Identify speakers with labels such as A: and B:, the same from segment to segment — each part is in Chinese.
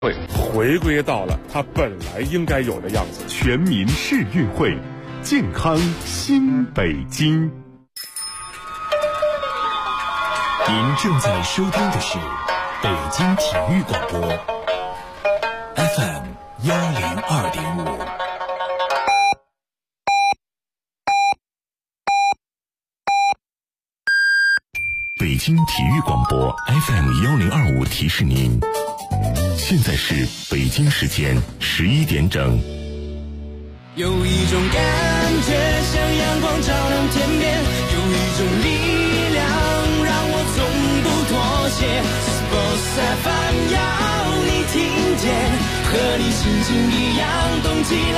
A: 会回归到了它本来应该有的样子。
B: 全民世运会，健康新北京。您正在收听的是北京体育广播 FM102.5。北京体育广播 FM1025 提示您，现在是北京时间11点整。
C: 有一种感觉像阳光照亮天边，有一种力量让我从不妥协。Sports FM 要你听见，和你心情一样动起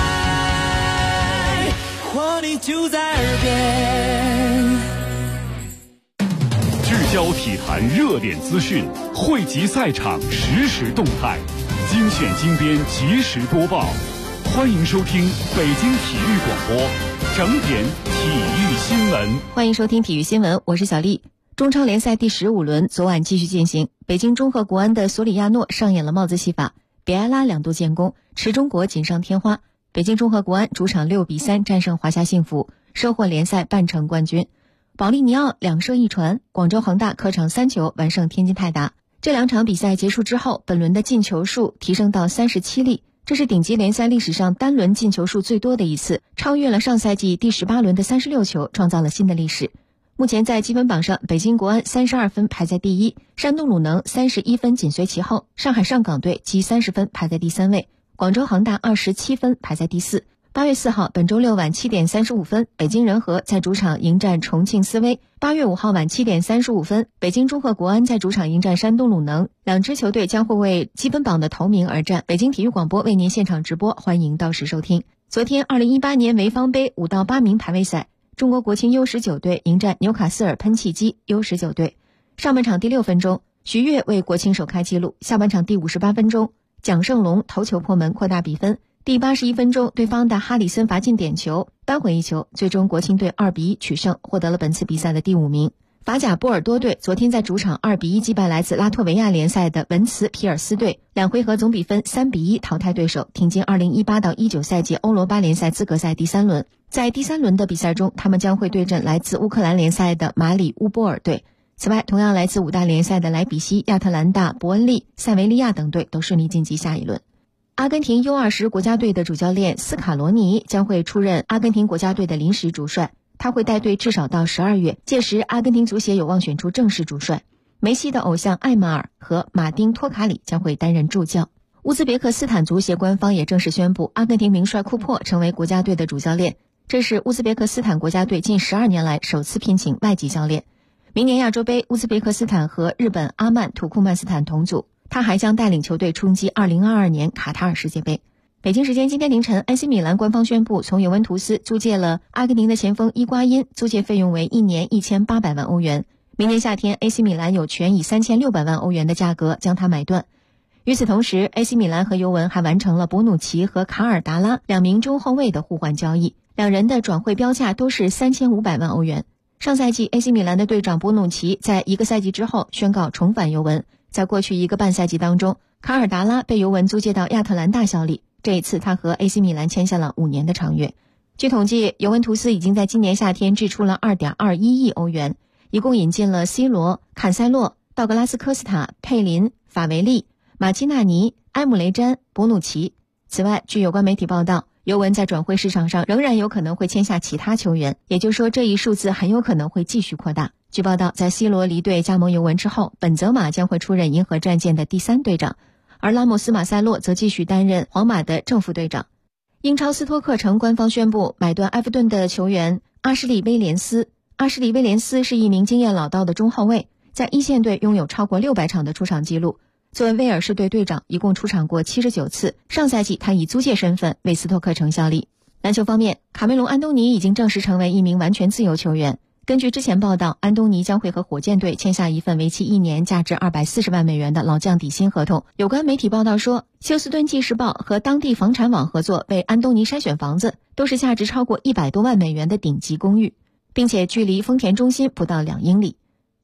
C: 来，活力就在耳边。
B: 聚焦体坛热点资讯，汇集赛场实时动态，精选精编及时播报。欢迎收听北京体育广播整点体育新闻。
D: 欢迎收听体育新闻，我是小丽。中超联赛第15轮昨晚继续进行，北京中赫国安的索里亚诺上演了帽子戏法，比埃拉2度建功，持中国锦上添花。北京中赫国安主场6比3战胜华夏幸福，收获联赛半程冠军。保利尼奥2射1传，广州恒大客场3球完胜天津泰达。这2场比赛结束之后，本轮的进球数提升到37粒，这是顶级联赛历史上单轮进球数最多的一次，超越了上赛季第18轮的36球，创造了新的历史。目前在积分榜上，北京国安32分排在第一，山东鲁能31分紧随其后，上海上港队积30分排在第3位，广州恒大27分排在第4。8月4号，本周六晚7点35分，北京人和在主场迎战重庆斯威。8月5号晚7点35分，北京中赫国安在主场迎战山东鲁能。两支球队将会为积分榜的头名而战。北京体育广播为您现场直播，欢迎到时收听。昨天2018年潍坊杯5到8名排位赛，中国国青 U19 队迎战纽卡斯尔喷气机 U19 队。上半场第6分钟，徐悦为国青首开纪录，下半场第58分钟，蒋胜龙头球破门扩大比分。第81分钟，对方的哈里森罚进点球，扳回一球，最终国青队2比1取胜，获得了本次比赛的第5名。法甲波尔多队昨天在主场2比1击败来自拉脱维亚联赛的文茨皮尔斯队，2回合总比分3比1淘汰对手，挺进2018到19赛季欧罗巴联赛资格赛第3轮。在第3轮的比赛中，他们将会对阵来自乌克兰联赛的马里乌波尔队。此外，同样来自5大联赛的莱比锡、亚特兰大、伯恩利、塞维利亚等队都顺利晋级下一轮。阿根廷 U20 国家队的主教练斯卡罗尼将会出任阿根廷国家队的临时主帅，他会带队至少到12月，届时阿根廷足协有望选出正式主帅。梅西的偶像艾马尔和马丁托卡里将会担任助教。乌兹别克斯坦足协官方也正式宣布，阿根廷名帅库珀成为国家队的主教练，这是乌兹别克斯坦国家队近12年来首次聘请外籍教练。明年亚洲杯，乌兹别克斯坦和日本阿曼土库曼斯坦同组，他还将带领球队冲击2022年卡塔尔世界杯。北京时间今天凌晨，AC 米兰官方宣布从尤文图斯租借了阿根廷的前锋伊瓜因，租借费用为1年1800万欧元。明年夏天 AC 米兰有权以3600万欧元的价格将他买断。与此同时， AC 米兰和尤文还完成了博努奇和卡尔达拉2名中后卫的互换交易，两人的转会标价都是3500万欧元。上赛季 AC 米兰的队长博努奇在1个赛季之后宣告重返尤文，在过去1个半赛季当中，卡尔达拉被尤文租借到亚特兰大效力，这一次他和 AC 米兰签下了5年的长约。据统计，尤文图斯已经在今年夏天支出了 2.21 亿欧元，一共引进了 C 罗、坎塞洛、道格拉斯科斯塔、佩林、法维利、马基纳尼、埃姆雷詹、博努奇。此外，据有关媒体报道，尤文在转会市场上仍然有可能会签下其他球员，也就是说这一数字很有可能会继续扩大。据报道，在 C 罗离队加盟尤文之后，本泽马将会出任银河战舰的第3队长，而拉莫斯马塞洛则继续担任皇马的正副队长。英超斯托克城官方宣布买断埃弗顿的球员阿什利·威廉斯。阿什利·威廉斯是一名经验老道的中后卫，在一线队拥有超过600场的出场记录。作为威尔士队队长，一共出场过79次。上赛季他以租借身份为斯托克城效力。篮球方面，卡梅隆·安东尼已经正式成为一名完全自由球员。根据之前报道，安东尼将会和火箭队签下一份为期1年、价值240万美元的老将底薪合同。有关媒体报道说，休斯敦纪事报和当地房产网合作为安东尼筛选房子，都是价值超过100多万美元的顶级公寓，并且距离丰田中心不到2英里。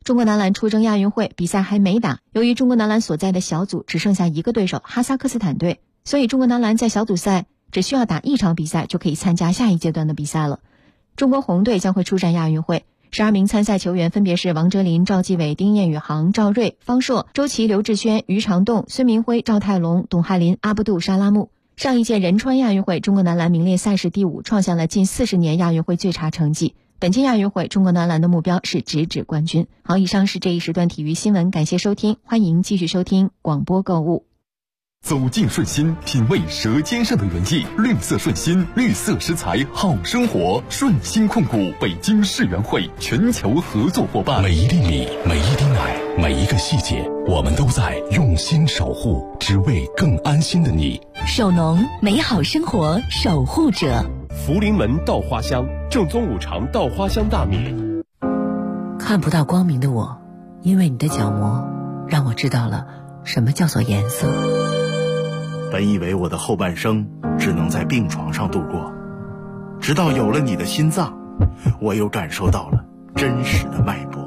D: 中国男篮出征亚运会，比赛还没打，由于中国男篮所在的小组只剩下一个对手哈萨克斯坦队，所以中国男篮在小组赛只需要打一场比赛就可以参加下一阶段的比赛了。中国红队将会出战亚运会，12名参赛球员分别是王哲林、赵继伟、丁彦雨航、赵睿、方硕、周琦、刘志轩、于长栋、孙明辉、赵泰龙、董翰林、阿布杜、沙拉木。上一届仁川亚运会，中国男篮名列赛事第5，创下了近40年亚运会最差成绩。本届亚运会，中国男篮的目标是直指冠军。好，以上是这一时段体育新闻，感谢收听，欢迎继续收听广播购物。
E: 走进顺心，品味舌尖上的原意，绿色顺心，绿色食材好生活。顺心控股北京世园会全球合作伙伴。
F: 每一粒米，每一滴奶，每一个细节，我们都在用心守护，只为更安心的你。
G: 守农，美好生活守护者。
H: 福临门稻花香，正宗五常稻花香大米。
G: 看不到光明的我，因为你的角膜让我知道了什么叫做颜色。
I: 本以为我的后半生只能在病床上度过，直到有了你的心脏，我又感受到了真实的脉搏。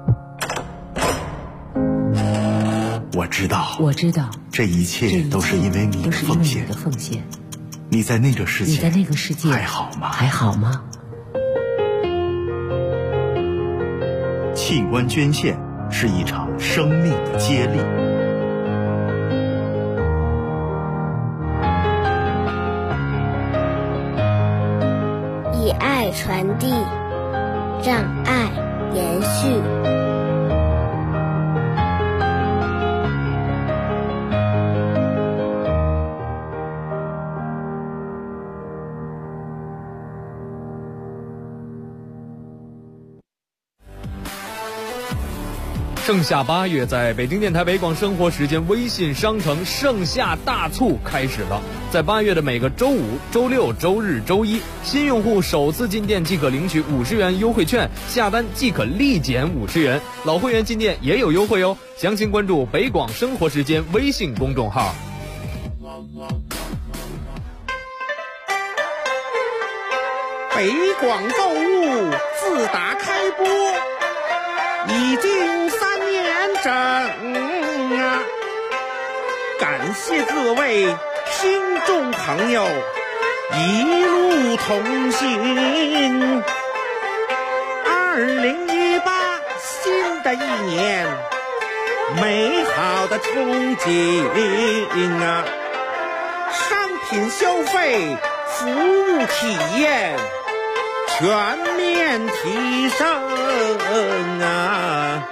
I: 我知道，这一切都是因为你的奉献。你在那个世界还好吗？器官捐献是一场生命的接力。
J: 以爱传递，让爱延续。
K: 盛夏8月，在北京电台北广生活时间微信商城盛夏大促开始了。在8月的每个周五、周六、周日、周一，新用户首次进店即可领取50元优惠券，下单即可立减50元。老会员进店也有优惠哦。详情关注北广生活时间微信公众号。
L: 北广购物自打开播已经3年整啊！感谢各位听众朋友一路同行。2018新的一年，美好的憧憬啊！商品消费、服务体验全面提升啊！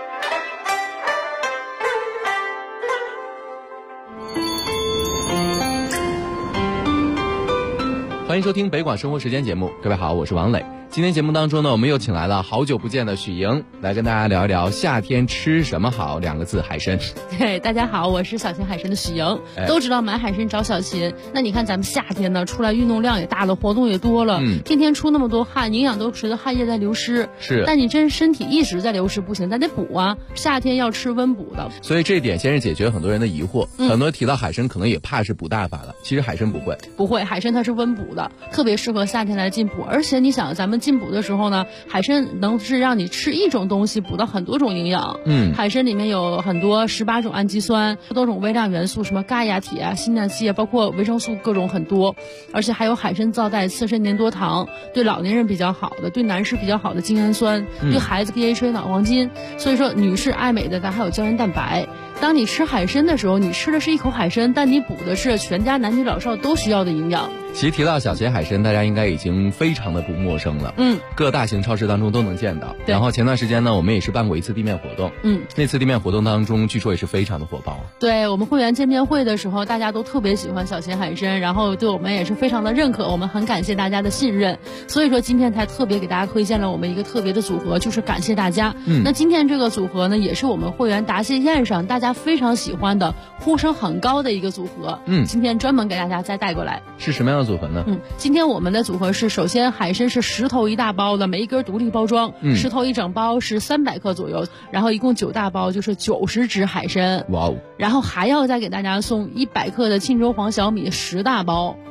M: 欢迎收听北广生活时间节目，各位好，我是王磊。今天节目当中呢，我们又请来了好久不见的许莹，来跟大家聊一聊夏天吃什么好2个字，海参。
N: 对，大家好，我是小秦海参的许莹。都知道买海参找小秦，那你看咱们夏天呢，出来运动量也大了，活动也多了，天天出那么多汗，营养都随着汗液在流失。
M: 是，
N: 但你真身体一直在流失不行，咱得补啊。夏天要吃温补的，
M: 所以这一点先是解决很多人的疑惑。很多人提到海参，可能也怕是补大发了，其实海参不会，海参它是温补的，特别适合夏天来进补。而且你想，咱们进补的时候呢，海参能是让你吃一种东西补到很多种营养。海参里面有很多18种氨基酸，多种微量元素，什么钙呀、铁啊、锌呐、硒啊，包括维生素各种很多。而且还有海参皂带刺身粘多糖，对老年人比较好的，对男士比较好的精氨酸，对孩子 DHA 脑黄金。所以说女士爱美的，咱还有胶原蛋白。当你吃海参的时候，你吃的是一口海参，但你补的是全家男女老少都需要的营养。 其实提到小秦海参，大家应该已经非常的不陌生了。各大型超市当中都能见到。然后前段时间呢，我们也是办过一次地面活动。那次地面活动当中，据说也是非常的火爆。
N: 对，我们会员见面会的时候，大家都特别喜欢小秦海参，然后对我们也是非常的认可，我们很感谢大家的信任。所以说今天才特别给大家推荐了我们一个特别的组合，就是感谢大家。那今天这个组合呢，也是我们会员答谢宴上大家非常喜欢的、呼声很高的一个组合。今天专门给大家再带过来。
M: 是什么样的组合呢？
N: 今天我们的组合是，首先海参是10头1大包的，每一根独立包装，10头1整包是300克左右，然后一共9大包就是90只海参。
M: 哇哦！
N: 然后还要再给大家送100克的沁州黄小米10大包。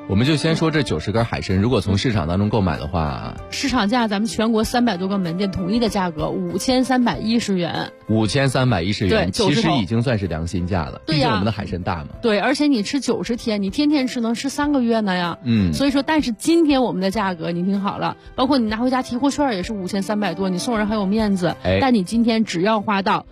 O: 我们就先说这90根海参，如果从市场当中购买的话，
M: 市场价咱们全国300多个门店统一的价格5310元。
O: 5310元，
M: 对，
O: 其实已经算是良心价了。
M: 对呀，
O: 毕竟我们的海参大嘛。
M: 对，而且你吃90天，你天天吃能吃3个月呢呀。所以说，但是今天我们的价格你听好了，包括你拿回家提货券也是5300多，你送人很有面子。但你今天只要花到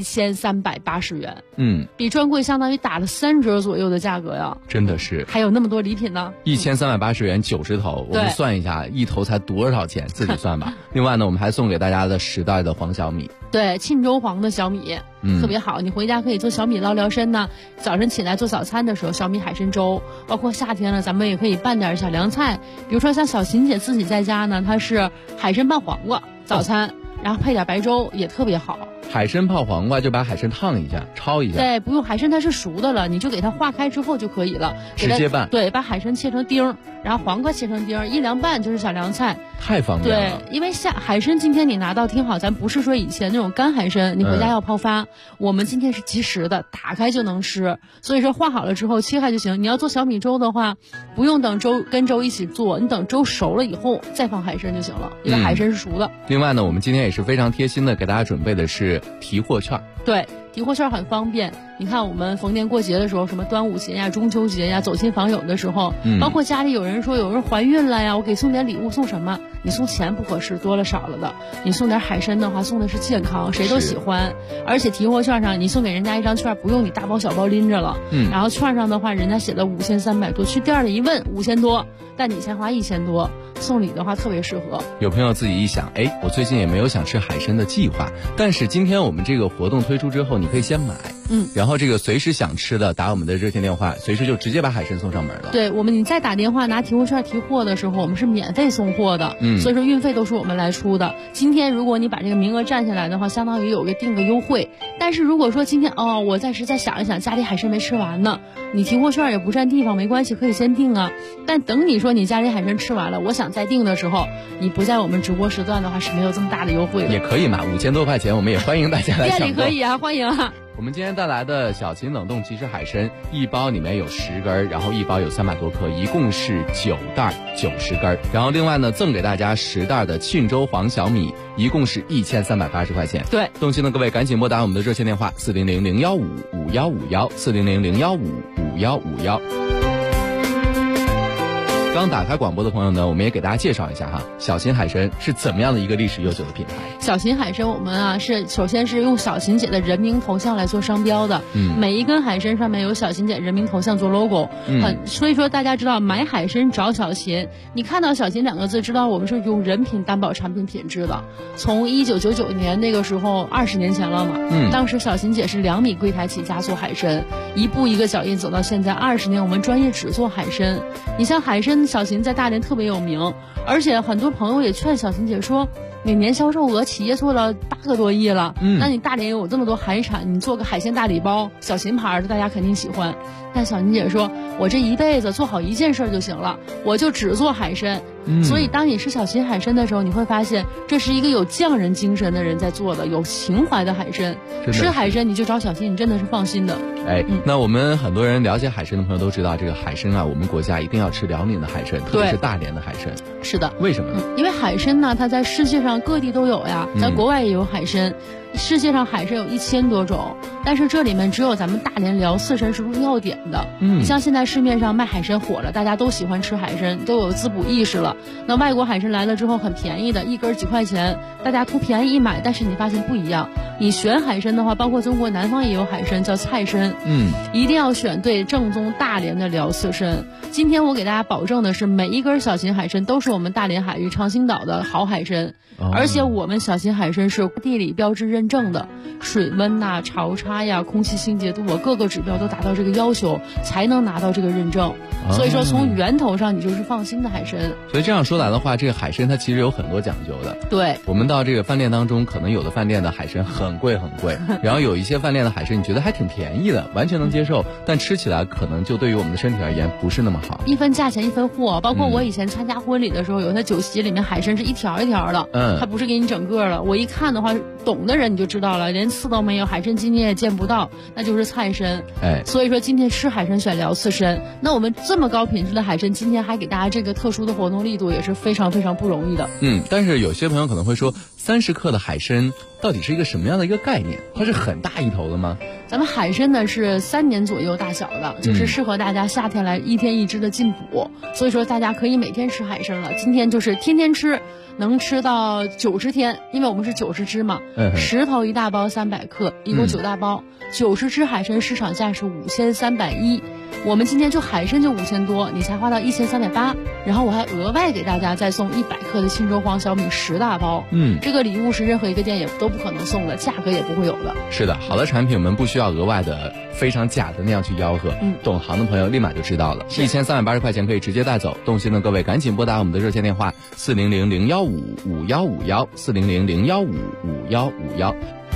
M: 1380元，比专柜相当于打了3折左右的价格呀，
O: 真的是，
M: 还有那么多礼品呢。
O: 1380元90头，我们算一下，一头才多少钱，自己算吧。另外呢，我们还送给大家的10袋的黄小米，
M: 对，沁州黄的小米，特别好，你回家可以做小米捞身呢。早晨起来做早餐的时候，小米海参粥，包括夏天了，咱们也可以拌点小凉菜，比如说像小琴姐自己在家呢，她是海参拌黄瓜早餐，然后配点白粥也特别好。
O: 海参泡黄瓜就把海参烫一下，焯一下。
M: 对，不用，海参它是熟的了，你就给它化开之后就可以了，
O: 直接拌。
M: 对，把海参切成丁，然后黄瓜切成丁，一凉拌就是小凉菜，
O: 太方便了。
M: 对，因为海参今天你拿到听好，咱不是说以前那种干海参，你回家要泡发，我们今天是即食的，打开就能吃。所以说化好了之后切开就行。你要做小米粥的话，不用等粥跟粥一起做，你等粥熟了以后再放海参就行了，因为海参是熟的。
O: 另外呢，我们今天也是非常贴心的给大家准备的是提货券。
M: 对，提货券很方便。你看我们逢年过节的时候，什么端午节呀、中秋节呀，走亲访友的时候，包括家里有人说有人怀孕了呀，我给送点礼物，送什么？你送钱不合适，多了少了的。你送点海参的话，送的是健康，谁都喜欢。而且提货券上你送给人家一张券，不用你大包小包拎着了。然后券上的话，人家写的5300多，去店里一问5000多，但你先花1000多，送礼的话特别适合。
O: 有朋友自己一想，我最近也没有想吃海参的计划，但是今天我们这个活动推出之后，你可以先买，然后这个随时想吃的打我们的热线电话，随时就直接把海参送上门了。
M: 对，你再打电话拿提货券提货的时候，我们是免费送货的，所以说运费都是我们来出的。今天如果你把这个名额占下来的话，相当于有个定个优惠。但是如果说今天我暂时再想一想，家里海参没吃完呢，你提货券也不占地方，没关系，可以先订啊。但等你说你家里海参吃完了，我想再订的时候，你不在我们直播时段的话是没有这么大的优惠的。
O: 也可以嘛，5000多块钱，我们也欢迎大家来抢购。
M: 店里可以啊，欢迎啊。
O: 我们今天带来的小秦冷冻即食海参，一包里面有10根，然后一包有300多克，一共是9袋90根。然后另外呢，赠给大家10袋的沁州黄小米，一共是1380块钱。
M: 对，
O: 动心的各位赶紧拨打我们的热线电话400-015-5151，400-015-5151。刚打开广播的朋友呢，我们也给大家介绍一下哈，小秦海参是怎么样的一个历史悠久的品牌。
M: 小秦海参我们首先是用小秦姐的人名头像来做商标的，每一根海参上面有小秦姐人名头像做 logo，所以说大家知道买海参找小秦，你看到小秦2个字，知道我们是用人品担保产品品质的。从1999年那个时候20年前了嘛，当时小秦姐是2米柜台起家做海参，一步一个脚印走到现在20年，我们专业只做海参。你像海参小秦在大连特别有名，而且很多朋友也劝小秦姐说，每年销售额企业做了8个多亿了，那你大连有这么多海产，你做个海鲜大礼包，小秦牌的大家肯定喜欢。但小秦姐说，我这一辈子做好一件事就行了，我就只做海参。所以当你吃小秦海参的时候，你会发现这是一个有匠人精神的人在做的，有情怀的海参。吃海参你就找小秦，你真的是放心的。
O: 那我们很多人了解海参的朋友都知道，这个海参啊，我们国家一定要吃辽宁的海参，特别是大连的海参。
M: 是的。
O: 为什么呢？
M: 因为海参呢，它在世界上各地都有呀，在国外也有海参。世界上海参有1000多种，但是这里面只有咱们大连辽四参是入药典的。你像现在市面上卖海参火了，大家都喜欢吃海参，都有滋补意识了。那外国海参来了之后很便宜的，一根几块钱，大家图便宜一买，但是你发现不一样。你选海参的话，包括中国南方也有海参叫菜参，一定要选对正宗大连的辽四参。今天我给大家保证的是，每一根小秦海参都是我们大连海域长兴岛的好海参，而且我们小秦海参是地理标志认证的，水温呐、潮差呀、空气清洁度各个指标都达到这个要求，才能拿到这个认证。所以说从源头上你就是放心的海参。
O: 所以这样说来的话，这个海参它其实有很多讲究的。
M: 对，
O: 我们到这个饭店当中，可能有的饭店的海参很贵很贵，然后有一些饭店的海参你觉得还挺便宜的，完全能接受，但吃起来可能就对于我们的身体而言不是那么好。
M: 一分价钱一分货，包括我以前参加婚礼的时候，有的酒席里面海参是一条一条的，它不是给你整个的。我一看的话，懂的人你就知道了，连刺都没有，海参筋你也见不到，那就是菜参。所以说今天吃海参选辽刺参。那我们这么高品质的海参，今天还给大家这个特殊的活动力度，也是非常非常不容易的。
O: 但是有些朋友可能会说，30克的海参到底是一个什么样的一个概念？它是很大一头的吗？
M: 咱们海参呢是3年左右大小的，就是适合大家夏天来1天1只的进补，所以说大家可以每天吃海参了。今天就是天天吃，能吃到90天，因为我们是90只嘛，10头1大包300克，一共9大包，90只海参市场价是5310，我们今天就海参就5000多，你才花到1380，然后我还额外给大家再送100克的沁州黄小米10大包，这个礼物是任何一个店也都不可能送的，价格也不会有的。
O: 是的，好的产品我们不需要额外的非常假的那样去吆喝，懂行的朋友立马就知道了，1380块钱可以直接带走。动心的各位赶紧拨打我们的热线电话400-015-5151，400-015-5151。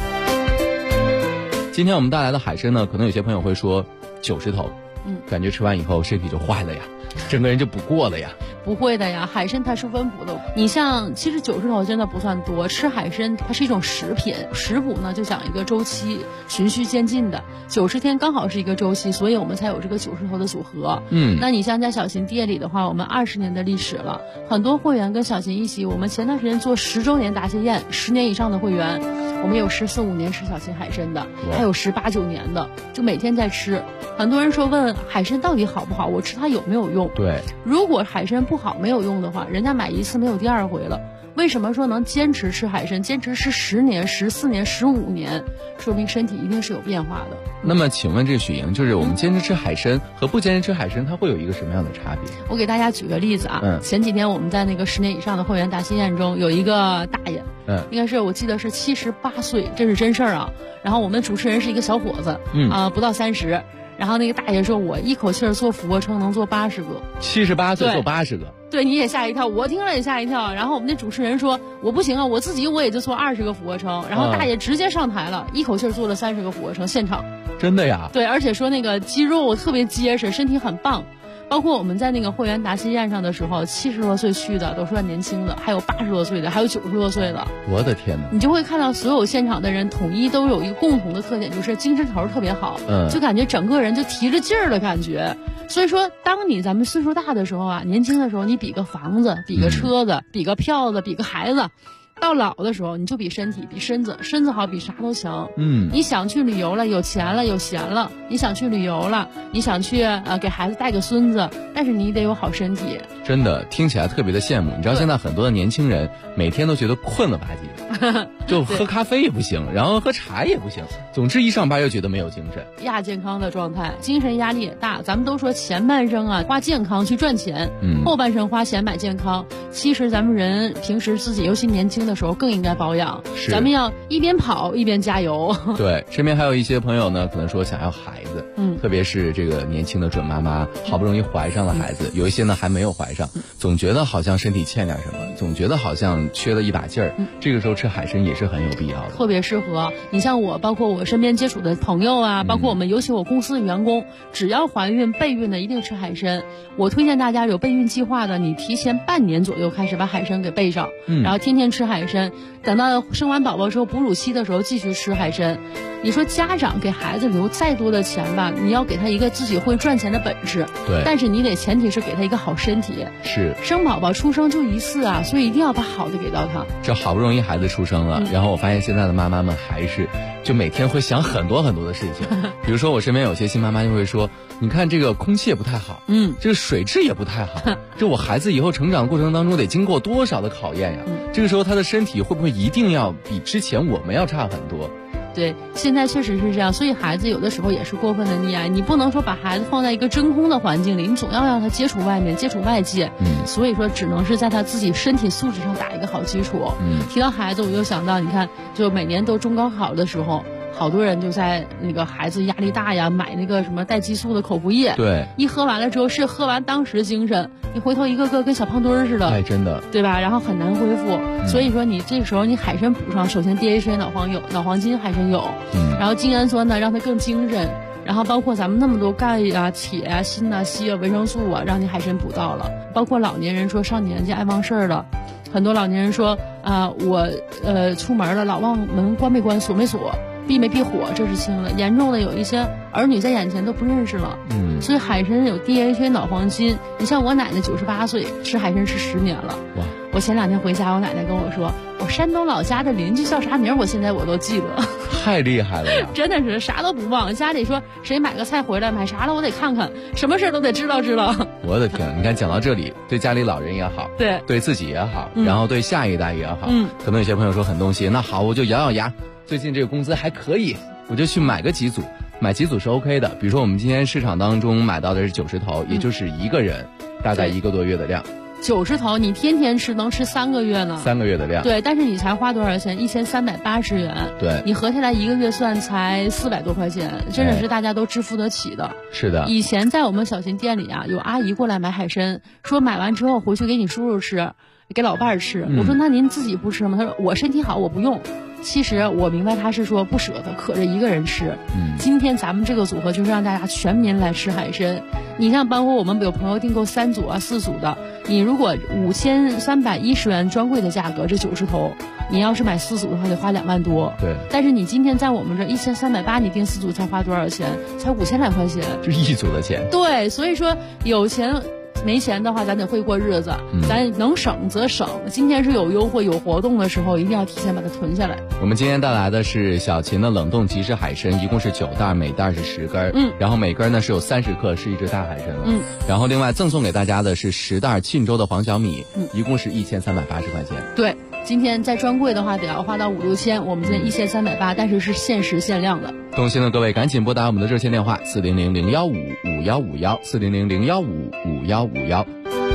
O: 今天我们带来的海参呢，可能有些朋友会说90头，感觉吃完以后身体就坏了呀，整个人就不过了呀。
M: 不会的呀，海参它是温补的。你像其实90头真的不算多，吃海参它是一种食品，食补呢就讲一个周期，循序渐进的，90天刚好是一个周期，所以我们才有这个90头的组合。那你像在小琴店里的话，我们20年的历史了，很多会员跟小琴一起，我们前段时间做10周年答谢宴，10年以上的会员，我们有14、15年吃小琴海参的，还有18、19年的，就每天在吃。很多人说问海参到底好不好，我吃它有没有用？
O: 对，
M: 如果海参不好没有用的话，人家买一次没有第二回了。为什么说能坚持吃海参，坚持吃10年、14年、15年，说明身体一定是有变化的。
O: 那么请问这许莹，就是我们坚持吃海参和不坚持吃海参，它会有一个什么样的差别？
M: 我给大家举个例子啊，前几天我们在那个10年以上的会员答谢宴中，有一个大爷，应该是我记得是78岁，这是真事儿啊。然后我们主持人是一个小伙子，不到30。然后那个大爷说，我一口气做俯卧撑能做80个
O: ，78岁做80个，
M: 对，你也吓一跳，我听了也吓一跳。然后我们那主持人说，我不行啊，我自己也就做20个俯卧撑。然后大爷直接上台了，一口气做了30个俯卧撑，现场。
O: 真的呀？
M: 对，而且说那个肌肉特别结实，身体很棒。包括我们在那个会员答谢宴上的时候，70多岁去的都算年轻的，还有80多岁的，还有90多岁的。
O: 我的天哪！
M: 你就会看到所有现场的人统一都有一个共同的特点，就是精神头特别好，就感觉整个人就提着劲儿的感觉。所以说，当咱们岁数大的时候啊，年轻的时候你比个房子，比个车子，比个票子，比个孩子。到老的时候，你就比身体，比身子好，比啥都强。你想去旅游了，有钱了，有闲了，你想去旅游了，你想去给孩子带个孙子，但是你得有好身体。
O: 真的听起来特别的羡慕。你知道现在很多的年轻人每天都觉得困了吧唧的，就喝咖啡也不行，然后喝茶也不行，总之一上班又觉得没有精神，
M: 亚健康的状态，精神压力也大。咱们都说前半生啊花健康去赚钱，后半生花钱买健康。其实咱们人平时自己尤其年轻的时候更应该保养，咱们要一边跑一边加油。
O: 对，身边还有一些朋友呢，可能说想要孩子，特别是这个年轻的准妈妈，好不容易怀上了孩子，有一些呢还没有怀上，总觉得好像身体欠点什么，总觉得好像缺了一把劲儿，这个时候吃海参也是很有必要的，
M: 特别适合。你像我，包括我身边接触的朋友啊，包括我们尤其我公司的员工，只要怀孕备孕的一定吃海参。我推荐大家有备孕计划的，你提前半年左右开始把海参给备上，然后天天吃海参，等到生完宝宝之后哺乳期的时候继续吃海参。你说家长给孩子留再多的钱吧，你要给他一个自己会赚钱的本事，
O: 对，
M: 但是你得前提是给他一个好身体。
O: 是，
M: 生宝宝出生就一次啊，所以一定要把好的给到他。
O: 这好不容易孩子出生了，然后我发现现在的妈妈们还是就每天会想很多很多的事情，比如说我身边有些新妈妈就会说，你看这个空气也不太好，这个水质也不太好，这我孩子以后成长过程当中得经过多少的考验呀？这个时候他的身体会不会一定要比之前我们要差很多？
M: 对，现在确实是这样，所以孩子有的时候也是过分的溺爱，你不能说把孩子放在一个真空的环境里，你总要让他接触外面，接触外界，所以说只能是在他自己身体素质上打一个好基础。提到孩子，我就想到，你看，就每年都中高考的时候，好多人就在那个孩子压力大呀，买那个什么带激素的口服液，
O: 对，
M: 一喝完了之后是喝完当时精神，你回头一个个跟小胖墩儿似的，
O: 哎，真的，
M: 对吧？然后很难恢复，所以说你这时候你海参补上，首先 DHA 脑黄金海参有，然后精氨酸呢让它更精神，然后包括咱们那么多钙啊、铁啊、锌啊、硒啊、维生素啊，让你海参补到了。包括老年人说上年纪爱忘事儿了，很多老年人说我出门了老忘门关没关锁没锁。闭没闭火，这是轻的。严重的有一些儿女在眼前都不认识了。所以海参有 DHA 脑黄金。你像我奶奶98岁，吃海参吃10年了。哇！我前2天回家，我奶奶跟我说，我山东老家的邻居叫啥名，现在我都记得。
O: 太厉害了呀！
M: 真的是啥都不忘。家里说谁买个菜回来，买啥了我得看看，什么事都得知道。
O: 我的天，你看讲到这里，对家里老人也好，对自己也好，然后对下一代也好，可能有些朋友说很动心，那好，我就咬咬牙，最近这个工资还可以，我就去买个几组。买几组是 OK 的，比如说我们今天市场当中买到的是90头，也就是一个人大概1个多月的量。
M: 90头你天天吃能吃3个月呢，3
O: 个月的量。
M: 对，但是你才花多少钱？1380元。
O: 对，
M: 你合下来1个月算才400多块钱，真的是大家都支付得起的。
O: 是的。
M: 以前在我们小秦店里啊，有阿姨过来买海参，说买完之后回去给你叔叔吃，给老伴儿吃。我说那您自己不吃吗？他说我身体好，我不用。其实我明白他是说不舍得，可着一个人吃。今天咱们这个组合就是让大家全民来吃海参。你像包括我们有朋友订购3组啊、4组的，你如果5310元专柜的价格，这90头，你要是买4组的话得花2万多。
O: 对。
M: 但是你今天在我们这1380，你订4组才花多少钱？才5000来块钱。
O: 这一组的钱。
M: 对，所以说有钱。没钱的话，咱得会过日子，咱能省则省。今天是有优惠、有活动的时候，一定要提前把它囤下来。
O: 我们今天带来的是小秦的冷冻即食海参，一共是9袋，每袋是10根，然后每根呢是有30克，是一只大海参了。然后另外赠送给大家的是10袋沁州的黄小米，一共是1380块钱。
M: 对，今天在专柜的话得要花到5、6千，我们今天1380，但是是限时限量的。
O: 动心的各位赶紧拨打我们的热线电话400-015-5151，400-015-5151。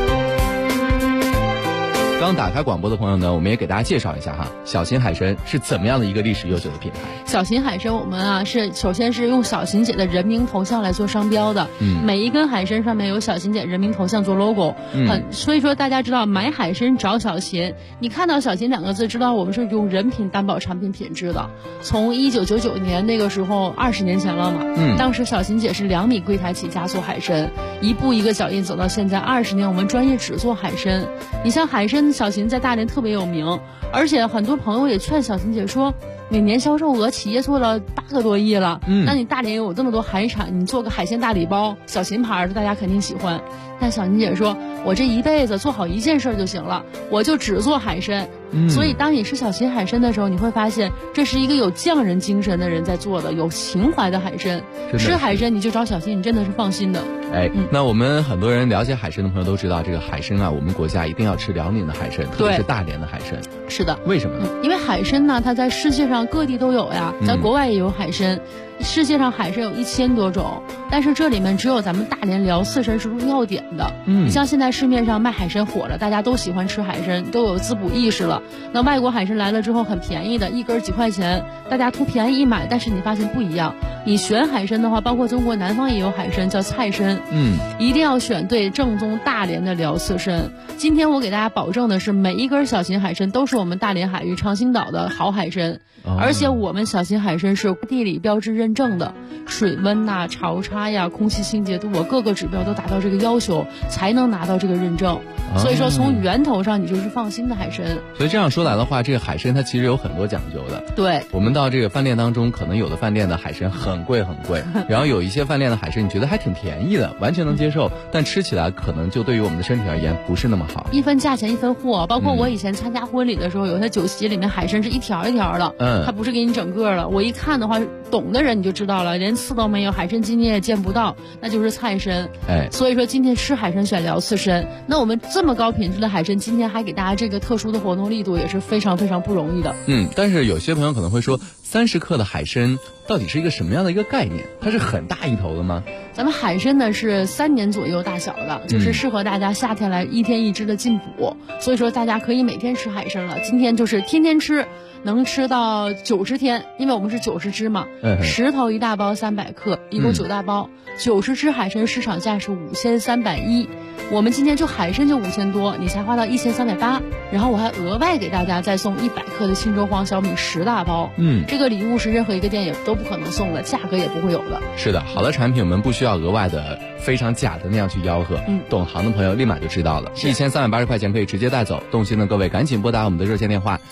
O: 刚打开广播的朋友呢，我们也给大家介绍一下哈，小秦海参是怎么样的一个历史悠久的品牌。
M: 小秦海参我们啊首先是用小秦姐的人名头像来做商标的，每一根海参上面有小秦姐人名头像做 logo，所以说大家知道买海参找小秦，你看到小秦2个字，知道我们是用人品担保产品品质的。从1999年那个时候20年前了嘛，当时小秦姐是2米柜台起家做海参，一步一个脚印走到现在20年，我们专业只做海参。你像海参小秦在大连特别有名，而且很多朋友也劝小秦姐说，每年销售额企业做了8个多亿了，那你大连有这么多海产，你做个海鲜大礼包，小秦牌的大家肯定喜欢。但小秦姐说，我这一辈子做好一件事就行了，我就只做海参。所以当你吃小秦海参的时候，你会发现这是一个有匠人精神的人在做的，有情怀的海参。吃海参你就找小秦，你真的是放心的。
O: 那我们很多人了解海参的朋友都知道，这个海参啊，我们国家一定要吃辽宁的海参，特别是大连的海参。
M: 是的。
O: 为什么呢？
M: 因为海参呢，它在世界上各地都有呀，咱国外也有海参。世界上海参有1000多种，但是这里面只有咱们大连辽四参是入药典的。你像现在市面上卖海参火了，大家都喜欢吃海参，都有滋补意识了。那外国海参来了之后很便宜的，一根几块钱，大家图便宜一买，但是你发现不一样。你选海参的话，包括中国南方也有海参叫菜参，一定要选对正宗大连的辽四参。今天我给大家保证的是，每一根小秦海参都是我们大连海域长兴岛的好海参，而且我们小秦海参是地理标志认证的，水温呐、潮差呀、空气清洁度各个指标都达到这个要求，才能拿到这个认证。所以说从源头上你就是放心的海参。
O: 所以这样说来的话，这个海参它其实有很多讲究的。
M: 对，
O: 我们到这个饭店当中，可能有的饭店的海参很贵很贵，然后有一些饭店的海参你觉得还挺便宜的，完全能接受，但吃起来可能就对于我们的身体而言不是那么好。
M: 一分价钱一分货，包括我以前参加婚礼的时候，有些酒席里面海参是一条一条的，它不是给你整个的。我一看的话，懂的人你就知道了，连刺都没有，海参筋你也见不到，那就是菜参。所以说今天吃海参选辽刺参，那我们这么高品质的海参，今天还给大家这个特殊的活动力度，也是非常非常不容易的。
O: 但是有些朋友可能会说，30克的海参到底是一个什么样的一个概念？它是很大一头的吗？
M: 咱们海参呢是3年左右大小的，就是适合大家夏天来1天1只的进补，所以说大家可以每天吃海参了。今天就是天天吃，能吃到90天，因为我们是90只嘛，10头1大包300克，一共9大包，90只海参市场价是5310，我们今天就海参就5000多，你才花到1380，然后我还额外给大家再送100克的岁州黄小米10大包，这个礼物是任何一个店也都不可能送的，价格也不会有的。
O: 是的，好的产品我们不需要额外的非常假的那样去吆喝，懂行的朋友立马就知道了，1380块钱可以直接带走。动心的各位赶紧拨打我们的热线电话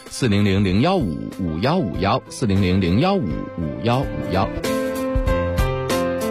O: 400-015-5151，400-015-5151。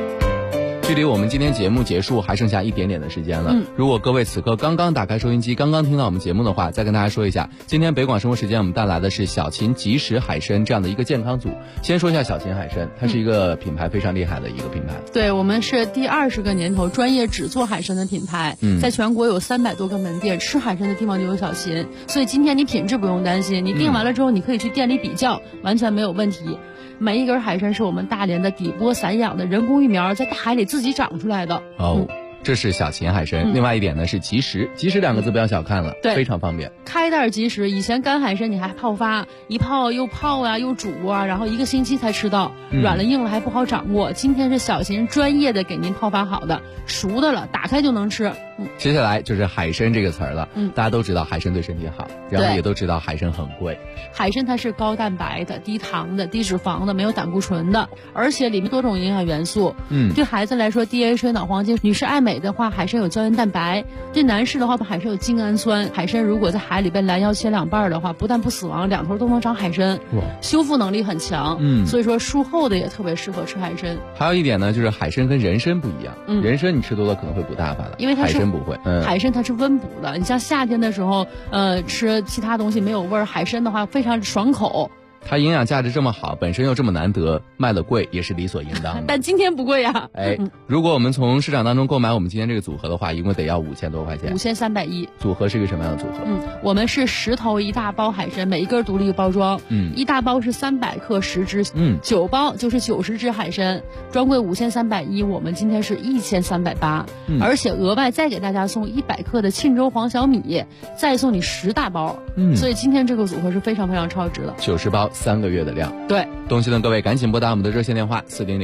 O: 距离我们今天节目结束还剩下一点点的时间了。如果各位此刻刚刚打开收音机，刚刚听到我们节目的话，再跟大家说一下，今天北广生活时间我们带来的是小秦即食海参这样的一个健康组。先说一下小秦海参，它是一个品牌非常厉害的一个品牌。
M: 对，我们是第20个年头专业只做海参的品牌，在全国有300多个门店，吃海参的地方就有小秦，所以今天你品质不用担心，你订完了之后你可以去店里比较，完全没有问题。每一根海参是我们大连的底波散养的人工育苗，在大海里自己长出来的。
O: 这是小秦海参。另外一点呢是即食，即食2个字不要小看了，
M: 对，
O: 非常方便。
M: 开袋即食，以前干海参你还泡发，一泡又泡啊又煮啊，然后1个星期才吃到，软了硬了还不好掌握。今天是小秦专业的给您泡发好的，熟的了，打开就能吃。
O: 接下来就是海参这个词儿了。大家都知道海参对身体好，然后也都知道海参很贵。
M: 海参它是高蛋白的、低糖的、低脂肪的，没有胆固醇的，而且里面多种营养元素。对孩子来说 DHA 脑黄金，女士爱美的话，海参有胶原蛋白；对男士的话，海参有精氨酸。海参如果在海里被拦腰切2半的话，不但不死亡，2头都能长海参，修复能力很强。所以说术后的也特别适合吃海参。
O: 还有一点呢，就是海参跟人参不一样。人参你吃多了可能会补大发的，
M: 因为它是
O: 海参不会。
M: 海参它是温补的，你像夏天的时候，吃其他东西没有味儿，海参的话非常爽口。
O: 它营养价值这么好，本身又这么难得，卖了贵也是理所应当的。
M: 但今天不贵呀。
O: 如果我们从市场当中购买我们今天这个组合的话，一共得要5000多块钱。
M: 5310。
O: 组合是一个什么样的组合？
M: 我们是10头1大包海参，每一根独立包装。1大包是300克10只，9包就是90只海参，专柜5310，我们今天是1380，而且额外再给大家送100克的沁州黄小米，再送你10大包。所以今天这个组合是非常非常超值的。
O: 90包3个月的量。
M: 对，
O: 东西的各位赶紧拨打我们的热线电话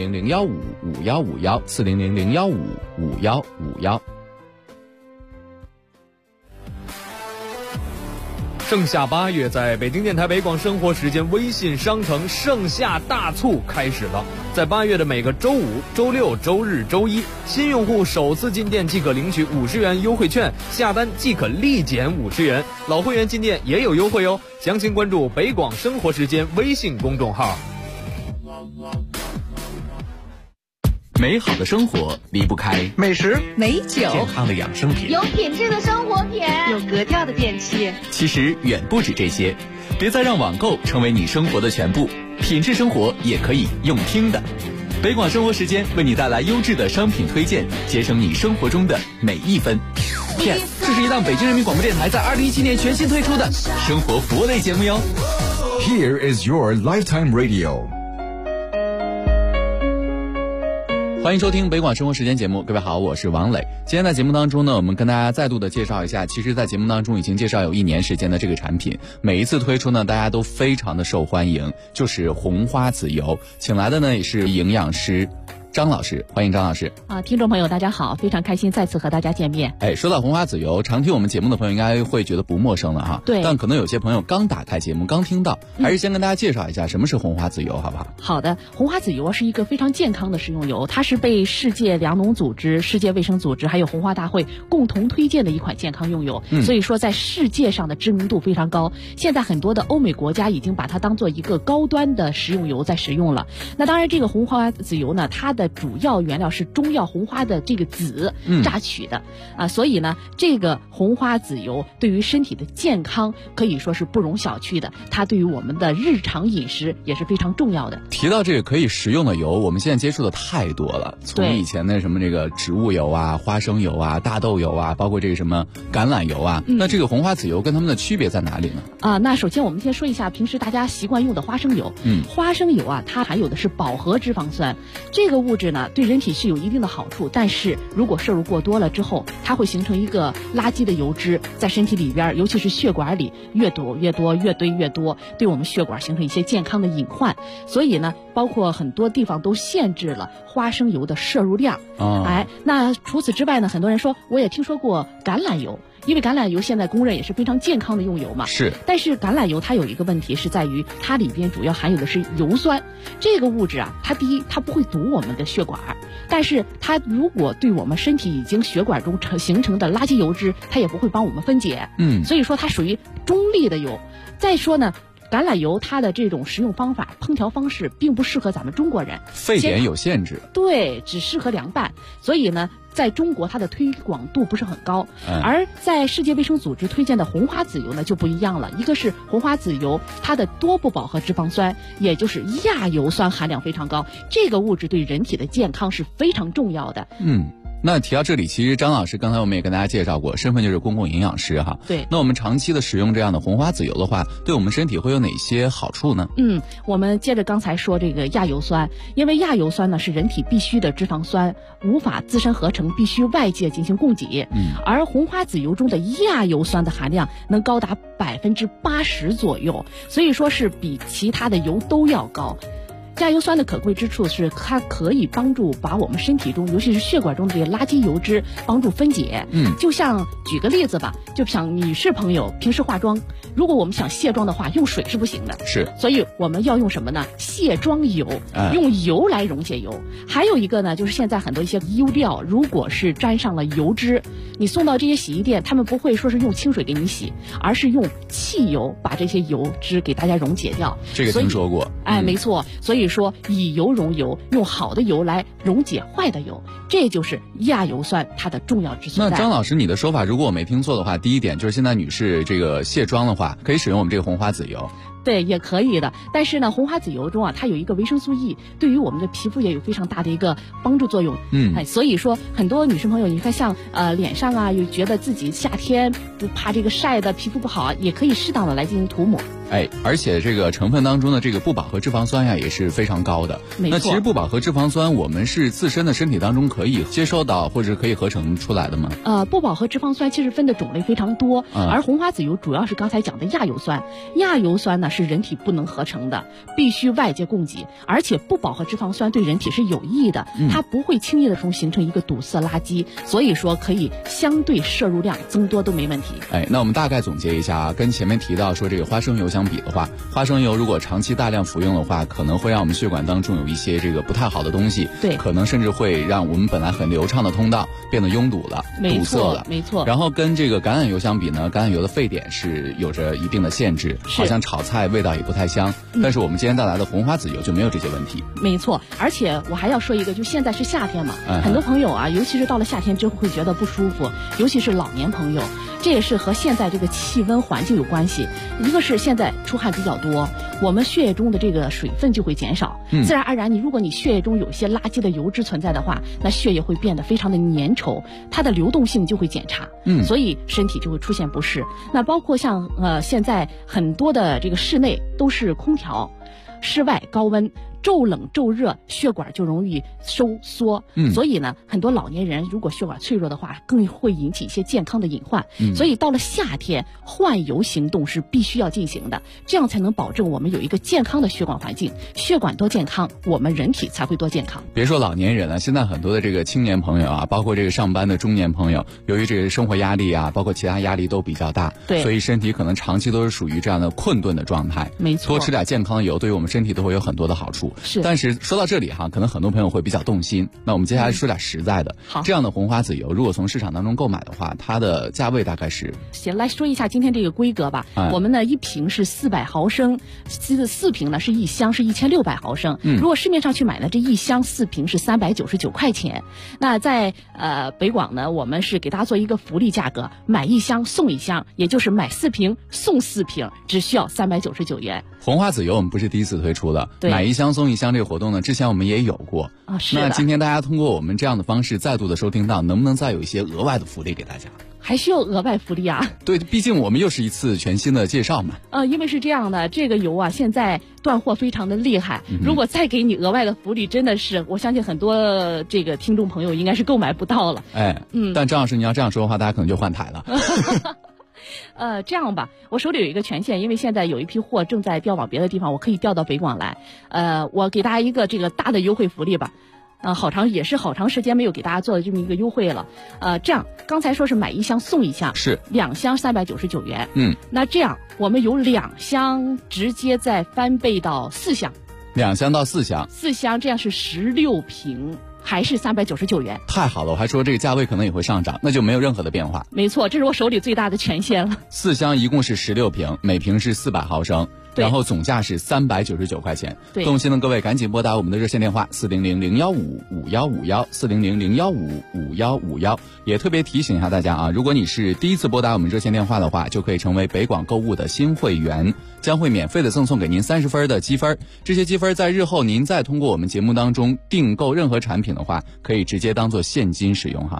O: 400-015-5151，400-015-5151。
K: 盛夏8月，在北京电台北广生活时间微信商城盛夏大促开始了。在8月的每个周五、周六、周日、周一，新用户首次进店即可领取50元优惠券，下单即可立减50元。老会员进店也有优惠哦。详情关注北广生活时间微信公众号。
F: 美好的生活离不开
P: 美食、
Q: 美酒、
F: 健康的养生品、
Q: 有品质的生活品、有格调的电器。
F: 其实远不止这些，别再让网购成为你生活的全部，品质生活也可以用听的。北广生活时间为你带来优质的商品推荐，节省你生活中的每一分。Yes， 这是一档北京人民广播电台在2017年全新推出的生活服务类节目哟。
R: Here is your lifetime radio。
O: 欢迎收听北广生活时间节目，各位好，我是王磊。今天在节目当中呢，我们跟大家再度的介绍一下，其实在节目当中已经介绍有1年时间的这个产品，每一次推出呢，大家都非常的受欢迎，就是红花籽油。请来的呢也是营养师张老师，欢迎张老师。
S: 听众朋友大家好，非常开心再次和大家见面。
O: 说到红花籽油，常听我们节目的朋友应该会觉得不陌生了哈。
S: 对。
O: 但可能有些朋友刚打开节目，刚听到，还是先跟大家介绍一下什么是红花籽油，好不好？
S: 好的，红花籽油是一个非常健康的食用油，它是被世界粮农组织、世界卫生组织还有红花大会共同推荐的一款健康用油，所以说在世界上的知名度非常高。现在很多的欧美国家已经把它当做一个高端的食用油在使用了。那当然，这个红花籽油呢，它的主要原料是中药红花的这个籽榨取的所以呢，这个红花籽油对于身体的健康可以说是不容小觑的，它对于我们的日常饮食也是非常重要的。
O: 提到这个可以食用的油，我们现在接触的太多了，从以前的什么这个植物油啊、花生油啊、大豆油啊，包括这个什么橄榄油啊，那这个红花籽油跟它们的区别在哪里呢？
S: 那首先我们先说一下平时大家习惯用的花生油。花生油啊，它含有的是饱和脂肪酸，这个物质呢对人体是有一定的好处，但是如果摄入过多了之后，它会形成一个垃圾的油脂，在身体里边，尤其是血管里越堆越多，对我们血管形成一些健康的隐患。所以呢，包括很多地方都限制了花生油的摄入量。那除此之外呢，很多人说我也听说过橄榄油，因为橄榄油现在公认也是非常健康的用油嘛。
O: 是。
S: 但是橄榄油它有一个问题是在于它里边主要含有的是油酸，这个物质啊，它第一它不会堵我们的血管，但是它如果对我们身体已经血管中形成的垃圾油脂，它也不会帮我们分解。所以说它属于中立的油。再说呢， 橄榄油它的这种食用方法、烹调方式并不适合咱们中国人，
O: 沸点有限制，
S: 对，只适合凉拌，所以呢，在中国它的推广度不是很高。而在世界卫生组织推荐的红花籽油呢就不一样了，一个是红花籽油，它的多不饱和脂肪酸，也就是亚油酸含量非常高，这个物质对人体的健康是非常重要的。
O: 那提到这里，其实张老师刚才我们也跟大家介绍过，身份就是公共营养师哈。
S: 对。
O: 那我们长期的使用这样的红花籽油的话，对我们身体会有哪些好处呢？
S: 我们接着刚才说这个亚油酸，因为亚油酸呢是人体必需的脂肪酸，无法自身合成，必须外界进行供给。而红花籽油中的亚油酸的含量能高达80%左右，所以说是比其他的油都要高。亚油酸的可贵之处是它可以帮助把我们身体中，尤其是血管中的这些垃圾油脂帮助分解。就像举个例子吧，就像女士朋友平时化妆，如果我们想卸妆的话，用水是不行的，
O: 是，
S: 所以我们要用什么呢？卸妆油，用油来溶解油。还有一个呢，就是现在很多一些衣料，如果是沾上了油脂，你送到这些洗衣店，他们不会说是用清水给你洗，而是用汽油把这些油脂给大家溶解掉。
O: 这个听说过。
S: 没错，所以说以油溶油，用好的油来溶解坏的油，这就是亚油酸它的重要之所在。
O: 那张老师，你的说法如果我没听错的话，第一点就是现在女士这个卸妆的话，可以使用我们这个红花籽油。
S: 对，也可以的。但是呢，红花籽油中它有一个维生素 E， 对于我们的皮肤也有非常大的一个帮助作用。所以说很多女生朋友，你看像脸上啊，又觉得自己夏天不怕这个晒的皮肤不好，也可以适当的来进行涂抹。
O: 而且这个成分当中的这个不饱和脂肪酸呀也是非常高的。
S: 没错。
O: 那其实不饱和脂肪酸我们是自身的身体当中可以接收到或者可以合成出来的吗？
S: 不饱和脂肪酸其实分的种类非常多，而红花籽油主要是刚才讲的亚油酸。亚油酸呢是人体不能合成的，必须外界供给，而且不饱和脂肪酸对人体是有益的，它不会轻易的形成一个堵塞垃圾，所以说可以相对摄入量增多都没问题。
O: 那我们大概总结一下啊，跟前面提到说这个花生油相比的话，花生油如果长期大量服用的话，可能会让我们血管当中有一些这个不太好的东西，
S: 对，
O: 可能甚至会让我们本来很流畅的通道变得拥堵了，堵塞了。
S: 没错。
O: 然后跟这个橄榄油相比呢，橄榄油的沸点是有着一定的限制，好像炒菜味道也不太香。但是我们今天带来的红花籽油就没有这些问题。
S: 没错。而且我还要说一个，就现在是夏天嘛，很多朋友啊，尤其是到了夏天之后会觉得不舒服，尤其是老年朋友，这也是和现在这个气温环境有关系。一个是现在出汗比较多，我们血液中的这个水分就会减少，自然而然如果你血液中有些垃圾的油脂存在的话，那血液会变得非常的粘稠，它的流动性就会减差，所以身体就会出现不适。那包括像现在很多的这个室内都是空调，室外高温，骤冷骤热，血管就容易收缩，所以呢，很多老年人如果血管脆弱的话，更会引起一些健康的隐患。所以到了夏天，换油行动是必须要进行的，这样才能保证我们有一个健康的血管环境。血管多健康，我们人体才会多健康。
O: 别说老年人了，现在很多的这个青年朋友啊，包括这个上班的中年朋友，由于这个生活压力啊，包括其他压力都比较大，
S: 对，
O: 所以身体可能长期都是属于这样的困顿的状态。
S: 没错，
O: 多吃点健康的油，对于我们身体都会有很多的好处。
S: 是，
O: 但是说到这里哈，可能很多朋友会比较动心。那我们接下来说点实在的。
S: 好，
O: 这样的红花籽油，如果从市场当中购买的话，它的价位大概是？
S: 行，来说一下今天这个规格吧。我们呢，一瓶是400毫升，4瓶呢是一箱是1600毫升。如果市面上去买呢，这一箱4瓶是399块钱。那在北广呢，我们是给大家做一个福利价格，买一箱送一箱，也就是买4瓶送4瓶，只需要399元。
O: 红花籽油我们不是第一次推出的，
S: 对，
O: 买一箱送一箱这个活动呢，之前我们也有过
S: 啊。是的。
O: 那今天大家通过我们这样的方式再度的收听到，能不能再有一些额外的福利给大家？
S: 还需要额外福利啊？
O: 对，毕竟我们又是一次全新的介绍嘛。
S: 因为是这样的，这个油啊现在断货非常的厉害，如果再给你额外的福利，真的是我相信很多这个听众朋友应该是购买不到了。
O: 但张老师你要这样说的话，大家可能就换台了。
S: 这样吧，我手里有一个权限，因为现在有一批货正在调往别的地方，我可以调到北广来。我给大家一个这个大的优惠福利吧。好长时间没有给大家做的这么一个优惠了。这样刚才说是买一箱送一箱，
O: 是
S: 2箱399元。那这样我们有2箱直接再翻倍到4箱
O: ，2箱到4箱
S: ，4箱这样是16瓶。还是399元，
O: 太好了！我还说这个价位可能也会上涨，那就没有任何的变化。
S: 没错，这是我手里最大的权限了。
O: 4箱一共是16瓶，每瓶是400毫升。 然后总价是399块钱。
S: 对，
O: 动心的各位赶紧拨打我们的热线电话400-015-5151，400-015-5151。也特别提醒一下大家啊，如果你是第一次拨打我们热线电话的话，就可以成为北广购物的新会员，将会免费的赠送给您30分的积分。这些积分在日后您再通过我们节目当中订购任何产品的话，可以直接当做现金使用哈。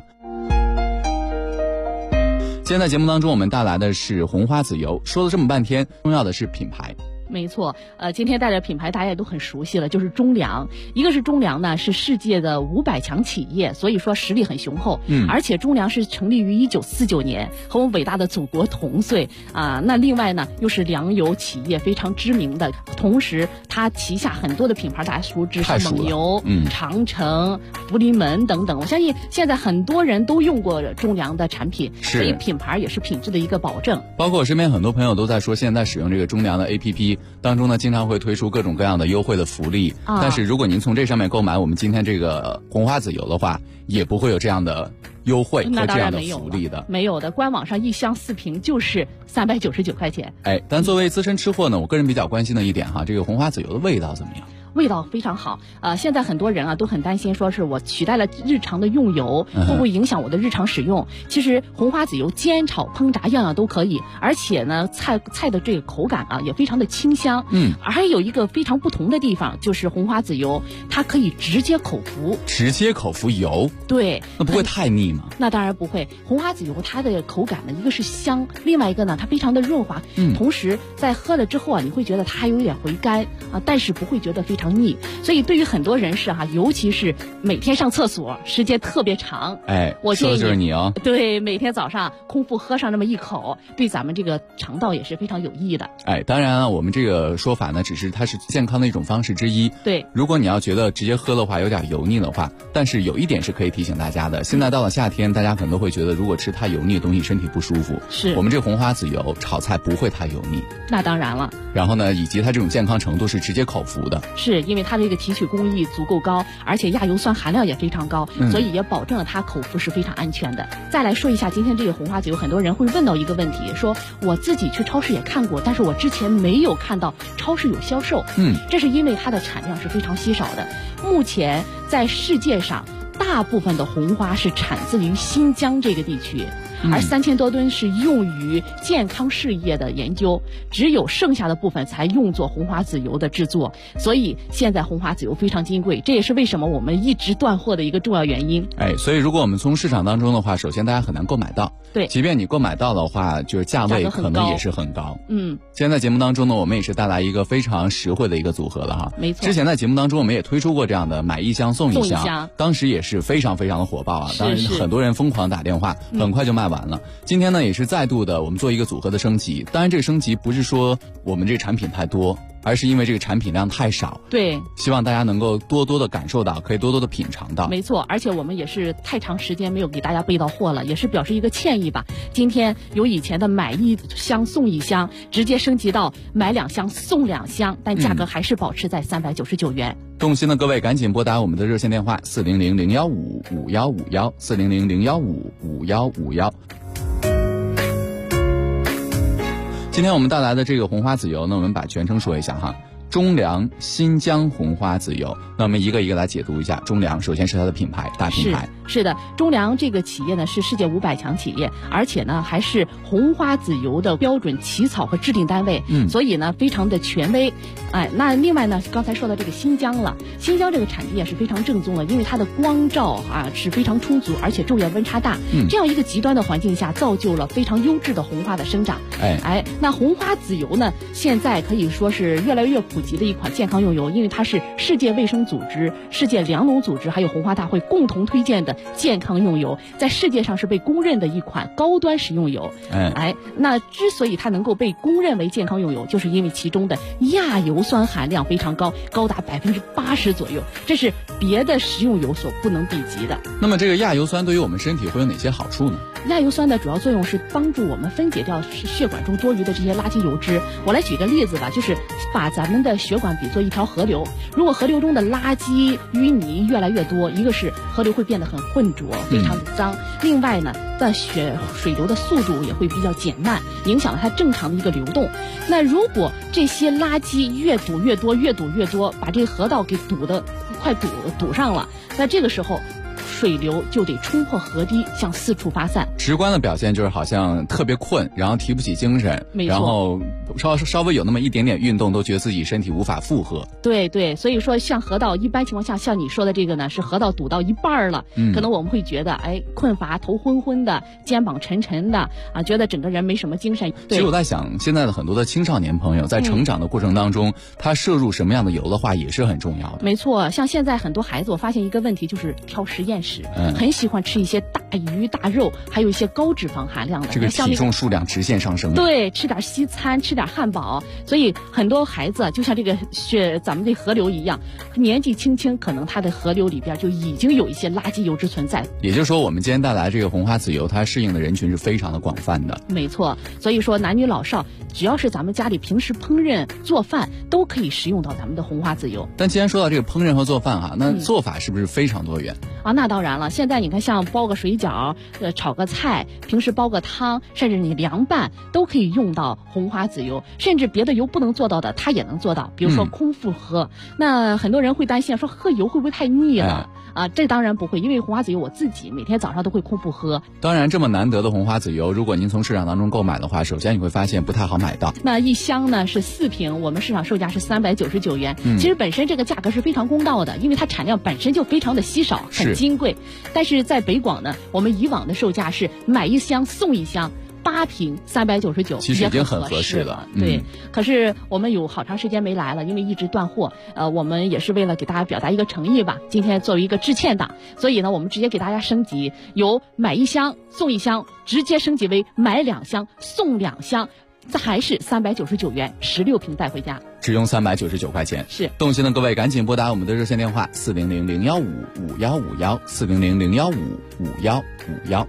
O: 今天在节目当中我们带来的是红花籽油，说了这么半天，重要的是品牌。
S: 没错，今天带着品牌大家也都很熟悉了，就是中粮。一个是中粮呢，是世界的500强企业，所以说实力很雄厚。而且中粮是成立于1949年，和我们伟大的祖国同岁啊。那另外呢，又是粮油企业非常知名的，同时它旗下很多的品牌大家熟知，是蒙牛、长城、福临门等等。我相信现在很多人都用过中粮的产品，所以品牌也是品质的一个保证。
O: 包括我身边很多朋友都在说，现在使用这个中粮的 APP。当中呢，经常会推出各种各样的优惠的福利，但是如果您从这上面购买我们今天这个红花籽油的话，也不会有这样的优惠和这样的福利的。
S: 没有的，官网上1箱4瓶就是399块钱。
O: 但作为资深吃货呢，我个人比较关心的一点哈，这个红花籽油的味道怎么样？
S: 味道非常好，现在很多人啊都很担心，说是我取代了日常的用油，会不会影响我的日常使用？其实红花籽油煎炒烹炸样样都可以，而且呢菜的这个口感啊也非常的清香。还有一个非常不同的地方，就是红花籽油它可以直接口服。
O: 直接口服油？
S: 对。
O: 那不会太腻吗？
S: 那当然不会，红花籽油它的口感呢，一个是香，另外一个呢它非常的润滑，同时在喝了之后啊，你会觉得它还有点回甘啊，但是不会觉得非常腻。所以对于很多人士哈，尤其是每天上厕所时间特别长，我建议
O: 说的就是你哦。
S: 对，每天早上空腹喝上那么一口，对咱们这个肠道也是非常有益的。
O: 当然啊，我们这个说法呢，只是它是健康的一种方式之一。
S: 对，
O: 如果你要觉得直接喝的话有点油腻的话，但是有一点是可以提醒大家的，现在到了夏天，大家可能都会觉得如果吃太油腻的东西身体不舒服。
S: 是，
O: 我们这个红花籽油炒菜不会太油腻。
S: 那当然了。
O: 然后呢，以及它这种健康程度是直接口服的。
S: 是因为它这个提取工艺足够高，而且亚油酸含量也非常高，所以也保证了它口服是非常安全的。再来说一下今天这个红花籽油，很多人会问到一个问题，说我自己去超市也看过，但是我之前没有看到超市有销售。这是因为它的产量是非常稀少的。目前在世界上大部分的红花是产自于新疆这个地区，而3000多吨是用于健康事业的研究，只有剩下的部分才用作红花籽油的制作。所以现在红花籽油非常金贵，这也是为什么我们一直断货的一个重要原因。
O: 所以如果我们从市场当中的话，首先大家很难购买到。
S: 对，
O: 即便你购买到的话，就是价位可能也是很高。今天在节目当中呢，我们也是带来一个非常实惠的一个组合了哈。
S: 没错。
O: 之前在节目当中我们也推出过这样的买1箱送1箱，当时也是非常非常的火爆啊。当然很多人疯狂打电话，很快就卖完了。今天呢也是再度的我们做一个组合的升级，当然这个升级不是说我们这个产品太多，而是因为这个产品量太少。
S: 对，
O: 希望大家能够多多的感受到，可以多多的品尝到。
S: 没错，而且我们也是太长时间没有给大家备到货了，也是表示一个歉意吧。今天由以前的买1箱送1箱，直接升级到买2箱送2箱，但价格还是保持在399元。
O: 动心的各位赶紧拨打我们的热线电话400-015-5151，400-015-5151。今天我们带来的这个红花籽油呢，我们把全称说一下哈，中粮新疆红花籽油。那我们一个一个来解读一下。中粮首先是它的品牌，大品牌。
S: 是的，中粮这个企业呢是世界500强企业，而且呢还是红花籽油的标准起草和制定单位，所以呢非常的权威。那另外呢，刚才说到这个新疆了，新疆这个产地也是非常正宗的，因为它的光照是非常充足，而且昼夜温差大，这样一个极端的环境下，造就了非常优质的红花的生长。那红花籽油呢，现在可以说是越来越普及的一款健康用油，因为它是世界卫生组织、世界粮农组织还有红花大会共同推荐的健康用油，在世界上是被公认的一款高端食用油。那之所以它能够被公认为健康用油，就是因为其中的亚油酸含量非常高，高达80%左右，这是别的食用油所不能比及的。
O: 那么这个亚油酸对于我们身体会有哪些好处呢？
S: 亚油酸的主要作用是帮助我们分解掉血管中多余的这些垃圾油脂。我来举个例子吧，就是把咱们的血管比作一条河流，如果河流中的垃圾淤泥越来越多，一个是河流会变得很浑浊，非常的脏，另外呢的水流的速度也会比较减慢，影响了它正常的一个流动。那如果这些垃圾越堵越多，越堵越多，把这个河道给快堵上了，那这个时候水流就得冲破河堤，向四处发散。
O: 直观的表现就是好像特别困，然后提不起精神，
S: 没错，
O: 然后稍微有那么一点点运动，都觉得自己身体无法负荷。
S: 对，所以说像河道一般情况下，像你说的这个呢，是河道堵到一半了，可能我们会觉得困乏、头昏昏的、肩膀沉沉的啊，觉得整个人没什么精神。
O: 其实我在想，现在的很多的青少年朋友在成长的过程当中，他摄入什么样的油的话也是很重要的。
S: 没错，像现在很多孩子，我发现一个问题就是挑实验室，很喜欢吃一些大鱼大肉，还有一些高脂肪含量的，
O: 这个体重数量直线上升。
S: 对，吃点西餐，吃点汉堡，所以很多孩子就像这个咱们这河流一样，年纪轻轻，可能他的河流里边就已经有一些垃圾油脂存在。
O: 也就是说，我们今天带来这个红花籽油，它适应的人群是非常的广泛的。
S: 没错，所以说男女老少，只要是咱们家里平时烹饪做饭，都可以食用到咱们的红花籽油。
O: 但既然说到这个烹饪和做饭那做法是不是非常多元
S: 啊？那当然了，现在你看，像包个水饺、炒个菜，平时煲个汤，甚至你凉拌，都可以用到红花籽油，甚至别的油不能做到的，它也能做到。比如说空腹喝，那很多人会担心说喝油会不会太腻了？这当然不会，因为红花籽油我自己每天早上都会空腹喝。
O: 当然，这么难得的红花籽油，如果您从市场当中购买的话，首先你会发现不太好买到。
S: 那一箱呢是4瓶，我们市场售价是399元。其实本身这个价格是非常公道的，因为它产量本身就非常的稀少，很金贵。但是在北广呢，我们以往的售价是买一箱送一箱。8瓶399，
O: 其实已经很合适了。
S: 对，可是我们有好长时间没来了，因为一直断货。我们也是为了给大家表达一个诚意吧。今天作为一个致歉档，所以呢，我们直接给大家升级，由买一箱送一箱，直接升级为买2箱送2箱，还是399元，16瓶带回家，
O: 只用399块钱。
S: 是，
O: 动心的各位赶紧拨打我们的热线电话400-015-5151，400-015-5151。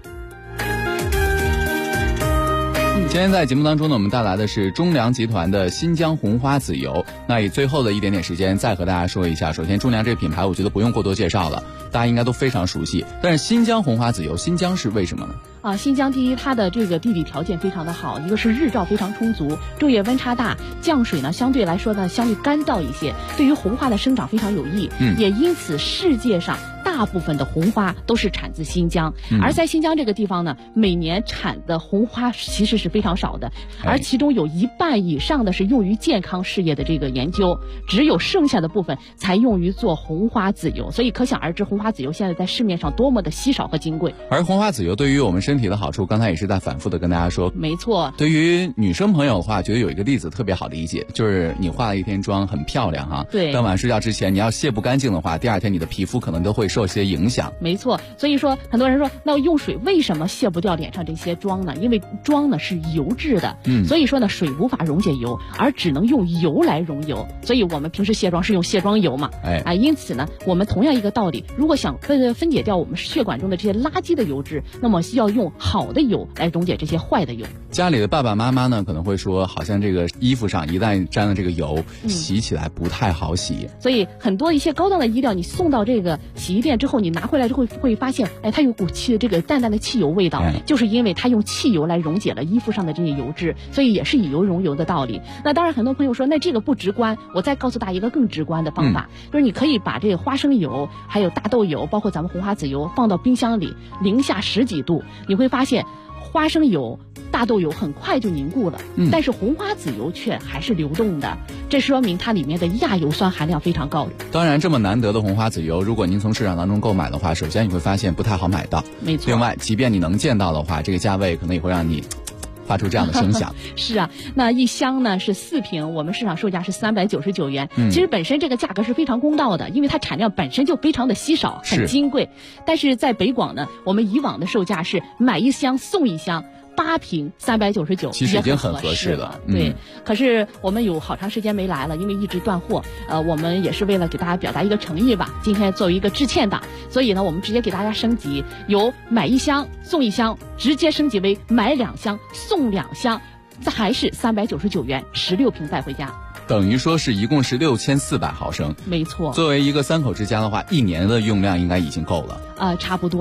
O: 今天在节目当中呢，我们带来的是中粮集团的新疆红花籽油。那以最后的一点点时间再和大家说一下，首先中粮这个品牌我觉得不用过多介绍了，大家应该都非常熟悉。但是新疆红花籽油，新疆是为什么呢？
S: 新疆第一，它的这个地理条件非常的好，一个是日照非常充足，昼夜温差大，降水呢相对来说呢相对干燥一些，对于红花的生长非常有益。也因此世界上大部分的红花都是产自新疆，而在新疆这个地方呢，每年产的红花其实是非常少的，而其中有1半以上的是用于健康事业的这个研究，只有剩下的部分才用于做红花籽油，所以可想而知红花籽油现在在市面上多么的稀少和金贵。
O: 而红花籽油对于我们身体的好处，刚才也是在反复的跟大家说。
S: 没错，
O: 对于女生朋友的话，觉得有一个例子特别好理解，就是你化了一天妆很漂亮
S: 对，
O: 当晚睡觉之前你要卸不干净的话，第二天你的皮肤可能都会受些影响。
S: 没错，所以说很多人说，那用水为什么卸不掉脸上这些妆呢？因为妆呢是油质的，所以说呢水无法溶解油，而只能用油来溶油，所以我们平时卸妆是用卸妆油嘛。因此呢，我们同样一个道理，如果想分解掉我们血管中的这些垃圾的油脂，那么需要用好的油来溶解这些坏的油。
O: 家里的爸爸妈妈呢可能会说，好像这个衣服上一旦沾了这个油，洗起来不太好洗。
S: 所以很多一些高档的衣料，你送到这个洗衣店之后，你拿回来之后会发现，它有股这个淡淡的汽油味道，就是因为它用汽油来溶解了衣服上的这些油脂，所以也是以油溶油的道理。那当然很多朋友说，那这个不直观，我再告诉大家一个更直观的方法，就是你可以把这个花生油还有大豆油包括咱们红花籽油放到冰箱里零下10几度，你会发现花生油大豆油很快就凝固了，但是红花籽油却还是流动的，这说明它里面的亚油酸含量非常高。
O: 当然这么难得的红花籽油，如果您从市场当中购买的话，首先你会发现不太好买到。
S: 没错，
O: 另外即便你能见到的话，这个价位可能也会让你发出这样的声响。
S: 是啊，那一箱呢是4瓶，我们市场售价是399元。其实本身这个价格是非常公道的，因为它产量本身就非常的稀少，很金贵。但是在北广呢，我们以往的售价是买一箱送一箱，8瓶399，
O: 其实已经很合适了。
S: 对，可是我们有好长时间没来了，因为一直断货。我们也是为了给大家表达一个诚意吧。今天作为一个致歉档，所以呢，我们直接给大家升级，由买一箱送一箱，直接升级为买2箱送2箱，还是399元，16瓶带回家。
O: 等于说是一共是6400毫升。
S: 没错。
O: 作为一个3口之家的话，1年的用量应该已经够了。
S: 差不多吧。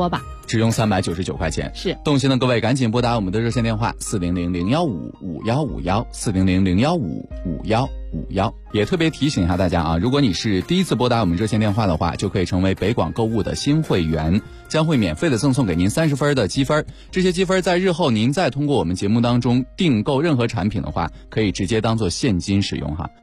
O: 只用399块钱。
S: 是，
O: 动心的各位赶紧拨打我们的热线电话400-015-5151，400-015-5151。也特别提醒一下大家啊，如果你是第一次拨打我们热线电话的话，就可以成为北广购物的新会员，将会免费的赠送给您30分的积分。这些积分在日后您再通过我们节目当中订购任何产品的话，可以直接当做现金使用哈。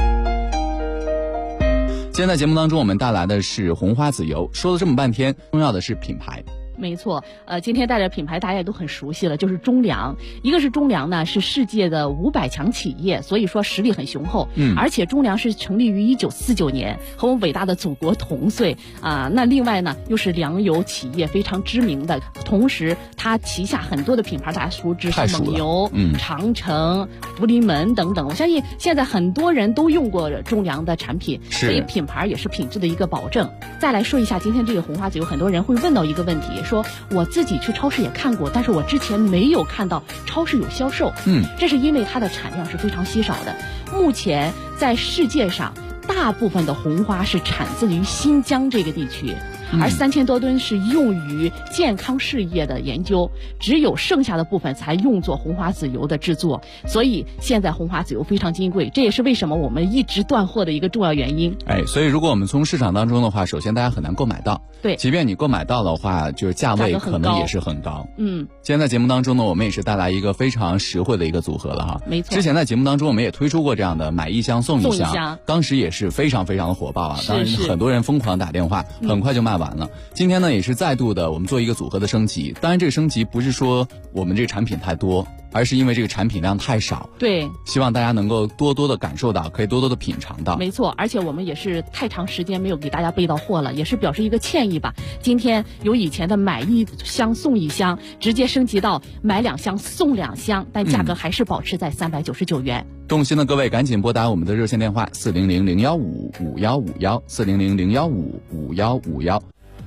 O: 今天在节目当中我们带来的是红花籽油，说了这么半天，重要的是品牌。
S: 没错，今天带着品牌大家也都很熟悉了，就是中粮。一个是中粮呢，是世界的500强企业，所以说实力很雄厚。而且中粮是成立于1949年，和我们伟大的祖国同岁啊。那另外呢，又是粮油企业非常知名的，同时它旗下很多的品牌大家熟知，是蒙牛、长城、福临门等等。我相信现在很多人都用过中粮的产品，所以品牌也是品质的一个保证。再来说一下今天这个红花籽油，很多人会问到一个问题，说我自己去超市也看过，但是我之前没有看到超市有销售。这是因为它的产量是非常稀少的。目前在世界上，大部分的红花是产自于新疆这个地区，而3000多吨是用于健康事业的研究，只有剩下的部分才用作红花籽油的制作。所以现在红花籽油非常金贵，这也是为什么我们一直断货的一个重要原因。
O: 所以如果我们从市场当中的话，首先大家很难购买到。
S: 对，
O: 即便你购买到的话，就是价位可能也是很高。今天在节目当中呢，我们也是带来一个非常实惠的一个组合了哈。
S: 没错。
O: 之前在节目当中我们也推出过这样的买一箱送一箱，当时也是非常非常的火爆啊。当然很多人疯狂打电话，很快就卖完了。今天呢也是再度的我们做一个组合的升级，当然这个升级不是说我们这个产品太多，而是因为这个产品量太少。
S: 对，
O: 希望大家能够多多的感受到，可以多多的品尝到。
S: 没错，而且我们也是太长时间没有给大家备到货了，也是表示一个歉意吧。今天由以前的买一箱送一箱，直接升级到买2箱送2箱，但价格还是保持在399元。
O: 动心的各位赶紧拨打我们的热线电话400-015-5151，400-015-5151。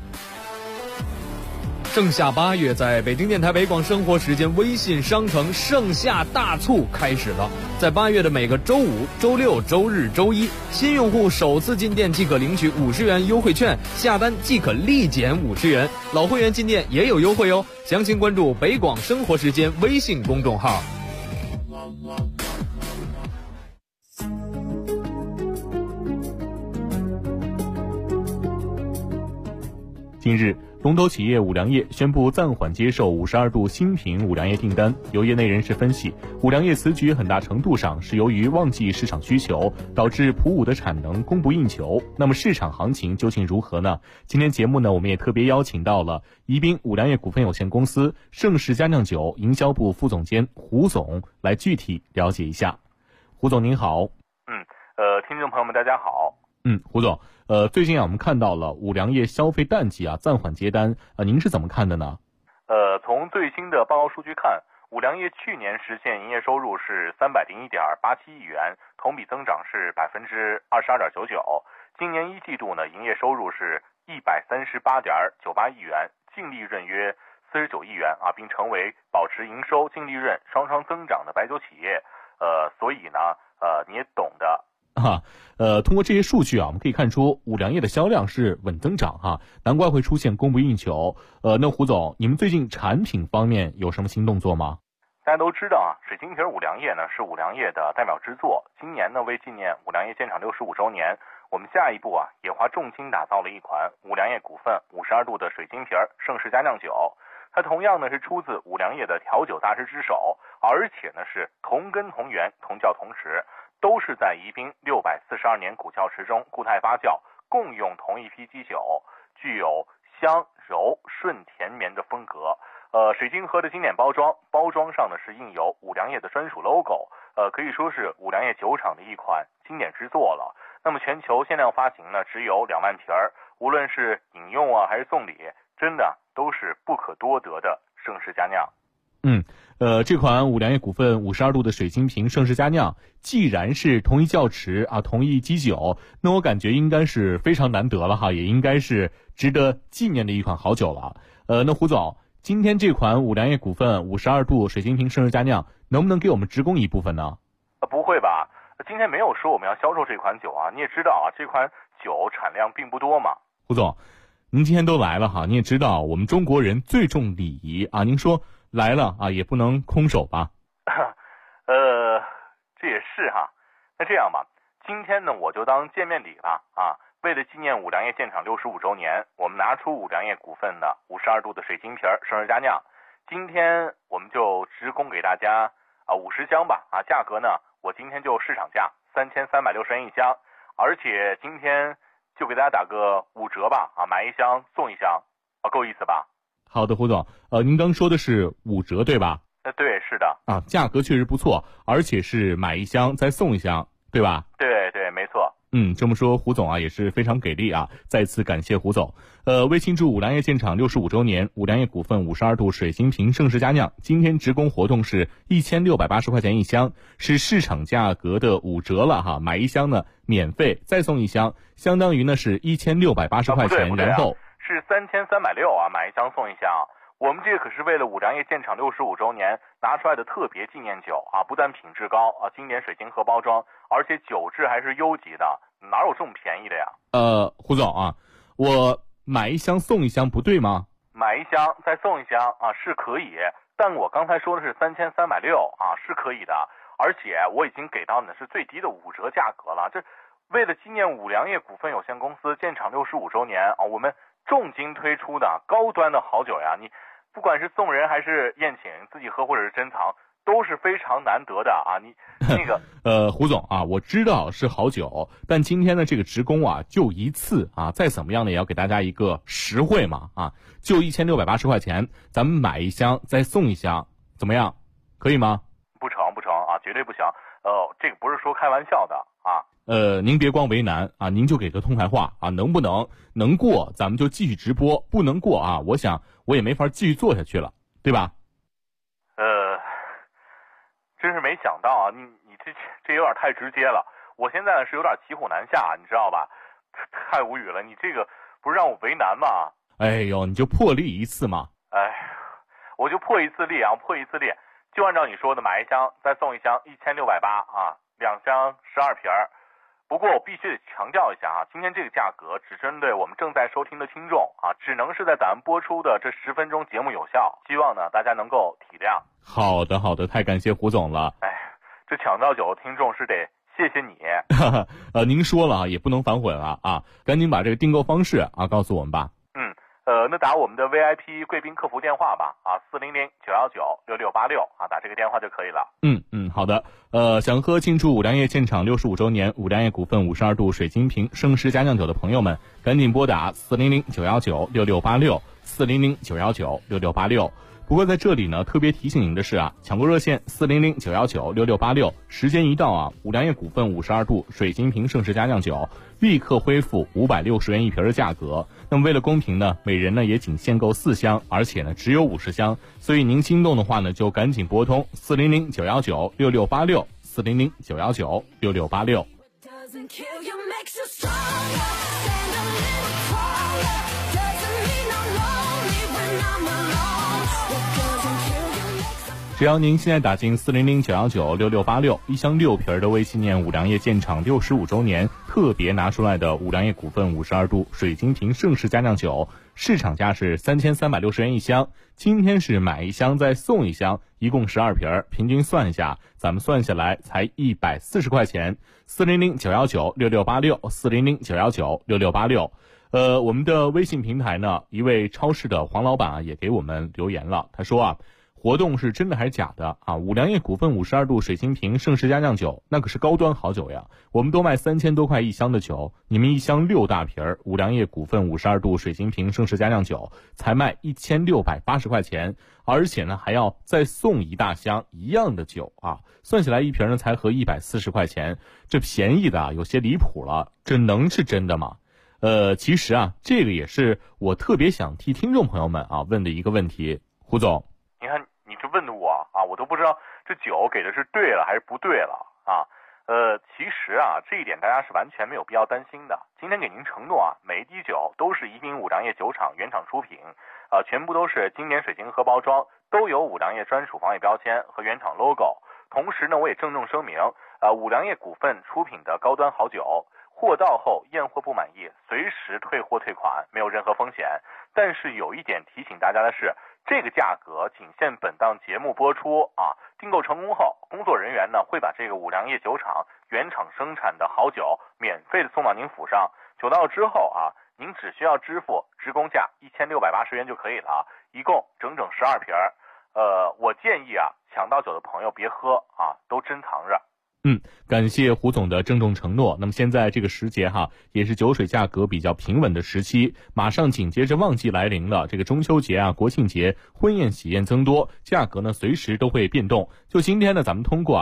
K: 盛夏8月，在北京电台北广生活时间微信商城盛夏大促开始了。在8月的每个周五、周六、周日、周一，新用户首次进店即可领取50元优惠券，下单即可立减50元。老会员进店也有优惠哦。详情关注北广生活时间微信公众号。
P: 近日，龙头企业五粮液宣布暂缓接受52度新品五粮液订单。有业内人士分析，五粮液此举很大程度上是由于旺季市场需求，导致普五的产能供不应求。那么市场行情究竟如何呢？今天节目呢，我们也特别邀请到了宜宾五粮液股份有限公司盛世佳酿酒营销部副总监胡总来具体了解一下。胡总您好。
T: 听众朋友们大家好。
P: 胡总，最近我们看到了五粮液消费淡季暂缓接单，您是怎么看的呢？
T: 从最新的报告数据看，五粮液去年实现营业收入是301.87亿元，同比增长是22.99%。今年一季度呢，营业收入是138.98亿元，净利润约49亿元并成为保持营收、净利润双双增长的白酒企业。所以呢，你也懂的。
P: 通过这些数据我们可以看出五粮液的销量是稳增长难怪会出现供不应求。那胡总，你们最近产品方面有什么新动作吗？
T: 大家都知道水晶瓶五粮液呢是五粮液的代表之作。今年呢，为纪念五粮液建厂65周年，我们下一步也花重金打造了一款五粮液股份52度的水晶瓶盛世佳酿酒。它同样呢是出自五粮液的调酒大师之手，而且呢是同根同源、同窖同池，都是在宜宾642年古窖池中固态发酵，共用同一批基酒，具有香柔顺甜绵的风格。水晶盒的经典包装上呢是印有五粮液的专属 logo， 可以说是五粮液酒厂的一款经典之作了。那么全球限量发行呢只有2万瓶，无论是饮用还是送礼，真的都是不可多得的盛世佳酿。
P: 这款五粮液股份52度的水晶瓶盛世佳酿，既然是同一窖池同一基酒，那我感觉应该是非常难得了也应该是值得纪念的一款好酒了。那胡总，今天这款五粮液股份52度水晶瓶盛世佳酿能不能给我们直供一部分呢？
T: 不会吧，今天没有说我们要销售这款酒你也知道这款酒产量并不多嘛。
P: 胡总， 您今天都来了哈，你也知道我们中国人最重礼仪啊，您说来了啊也不能空手吧？
T: 这也是哈。那这样吧，今天呢我就当见面礼了啊。为了纪念五粮液建厂65周年，我们拿出五粮液股份的52度的水晶瓶盛世佳酿，今天我们就直供给大家50箱吧啊，价格呢我今天就市场价3360元一箱，而且今天就给大家打个5折吧啊，买1箱送1箱啊，够意思吧？
P: 好的，胡总，您刚说的是5折对吧？
T: 对，是的。
P: 啊，价格确实不错，而且是买1箱再送1箱，对吧？
T: 对，没错。
P: 这么说胡总啊也是非常给力啊，再次感谢胡总。为庆祝五粮液建厂65周年，五粮液股份52度水晶瓶盛世佳酿今天直供活动是1680块钱1箱，是市场价格的5折了哈，买1箱呢免费再送1箱，相当于呢是1680块钱，然后
T: 是3360啊，买1箱送1箱。我们这个可是为了五粮液建厂65周年拿出来的特别纪念酒啊，不但品质高啊，经典水晶盒包装，而且酒质还是优级的，哪有这么便宜的呀？
P: 胡总啊，我买1箱送1箱不对吗？
T: 买1箱再送1箱啊是可以，但我刚才说的是3360啊，是可以的，而且我已经给到你的是最低的5折价格了。这为了纪念五粮液股份有限公司建厂65周年啊，我们重金推出的高端的好酒呀，你不管是送人还是宴请，自己喝或者是珍藏，都是非常难得的啊！你那个
P: 胡总啊，我知道是好酒，但今天的这个直供啊，就1次啊，再怎么样呢，也要给大家一个实惠嘛啊，就1680块钱，咱们买1箱再送1箱，怎么样？可以吗？
T: 不成啊，绝对不行。这个不是说开玩笑的啊。
P: 您别光为难啊，您就给个痛快话啊，能不能能过咱们就继续直播，不能过啊，我想我也没法继续做下去了，对吧？
T: 真是没想到啊，你这有点太直接了，我现在呢是有点骑虎难下，你知道吧？太无语了，你这个不是让我为难吗？
P: 哎呦，你就破例1次嘛。
T: 我就破1次例啊，破1次例，就按照你说的买1箱再送1箱1680啊，2箱12瓶儿。不过我必须得强调一下啊，今天这个价格只针对我们正在收听的听众啊，只能是在咱们播出的这10分钟节目有效，希望呢大家能够体谅。
P: 好的，太感谢胡总了。
T: 这抢到酒的听众是得谢谢你。
P: 您说了啊，也不能反悔了啊，赶紧把这个订购方式啊告诉我们吧。
T: 那打我们的 VIP 贵宾客服电话吧啊，400-919-6686啊，打这个电话就可以了。
P: 好的。想喝庆祝五粮液建厂65周年五粮液股份52度水晶瓶盛世佳酿酒的朋友们，赶紧拨打400-919-6686 400-919-6686。不过在这里呢，特别提醒您的是啊，抢购热线400-919-6686，时间一到啊，五粮液股份52度水晶瓶盛世佳酿酒立刻恢复560元一瓶的价格。那么为了公平呢，每人呢也仅限购4箱，而且呢只有50箱，所以您心动的话呢，就赶紧拨通400-919-6686 400-919-6686。只要您现在打进400-919-6686，一箱6瓶的为纪念五粮液建厂65周年特别拿出来的五粮液股份52度水晶瓶盛世佳酿酒，市场价是3360元一箱，今天是买1箱再送1箱，一共12瓶，平均算一下，咱们算下来才140块钱。400-919-6686 400-919-6686。我们的微信平台呢，一位超市的黄老板啊也给我们留言了，他说啊，活动是真的还是假的啊？五粮液股份52度水晶瓶盛世佳酿酒那可是高端好酒呀，我们都卖3000多块一箱的酒，你们一箱6大瓶儿，五粮液股份52度水晶瓶盛世佳酿酒才卖1680块钱，而且呢还要再送1大箱一样的酒啊，算起来一瓶呢才合140块钱，这便宜的啊有些离谱了，这能是真的吗？其实啊，这个也是我特别想替听众朋友们啊问的一个问题，胡总。
T: 你看你这问的我啊，我都不知道这酒给的是对了还是不对了啊。其实啊，这一点大家是完全没有必要担心的。今天给您承诺啊，每一滴酒都是宜宾五粮液酒厂原厂出品，全部都是经典水晶盒包装，都有五粮液专属防伪标签和原厂 logo。同时呢，我也郑重声明，五粮液股份出品的高端好酒货到后验货不满意，随时退货退款，没有任何风险。但是有一点提醒大家的是，这个价格仅限本档节目播出啊。订购成功后，工作人员呢会把这个五粮液酒厂原厂生产的好酒免费的送到您府上。酒到之后啊，您只需要支付职工价1680元就可以了，一共整12瓶。我建议啊，抢到酒的朋友别喝啊，都珍藏着。
P: 感谢胡总的郑重承诺。那么现在这个时节也是酒水价格比较平稳的时期，马上紧接着旺季来临了。这个中秋节啊、国庆节，婚宴喜宴增多，价格呢随时都会变动。就今天呢，咱们通过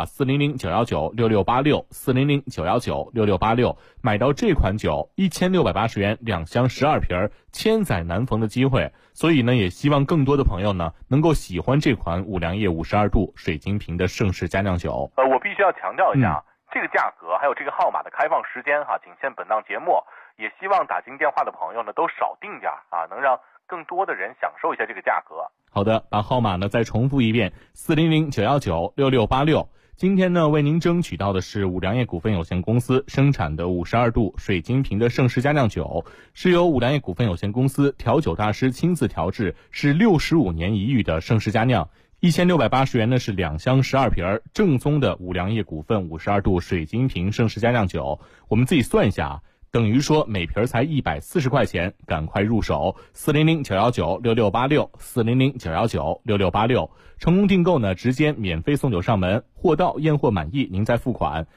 P: 400-919-6686，400-919-6686买到这款酒1680元2箱12瓶，千载难逢的机会。所以呢，也希望更多的朋友呢能够喜欢这款五粮液52度水晶瓶的盛世佳酿酒。
T: 我必须要强调一下，这个价格还有这个号码的开放时间仅限本档节目，也希望打进电话的朋友呢都少订点能让更多的人享受一下这个价格。
P: 好的，把号码呢再重复一遍，400-919-6686。今天呢，为您争取到的是五粮液股份有限公司生产的52度水晶瓶的盛世佳酿酒，是由五粮液股份有限公司调酒大师亲自调制，是65年一遇的盛世佳酿。1680元呢是2箱12瓶，正宗的五粮液股份52度水晶瓶盛世佳酿酒。我们自己算一下等于说每瓶才140块钱，赶快入手，400-919-6686，400-919-6686。成功订购呢，直接免费送酒上门，货到验货满意您再付款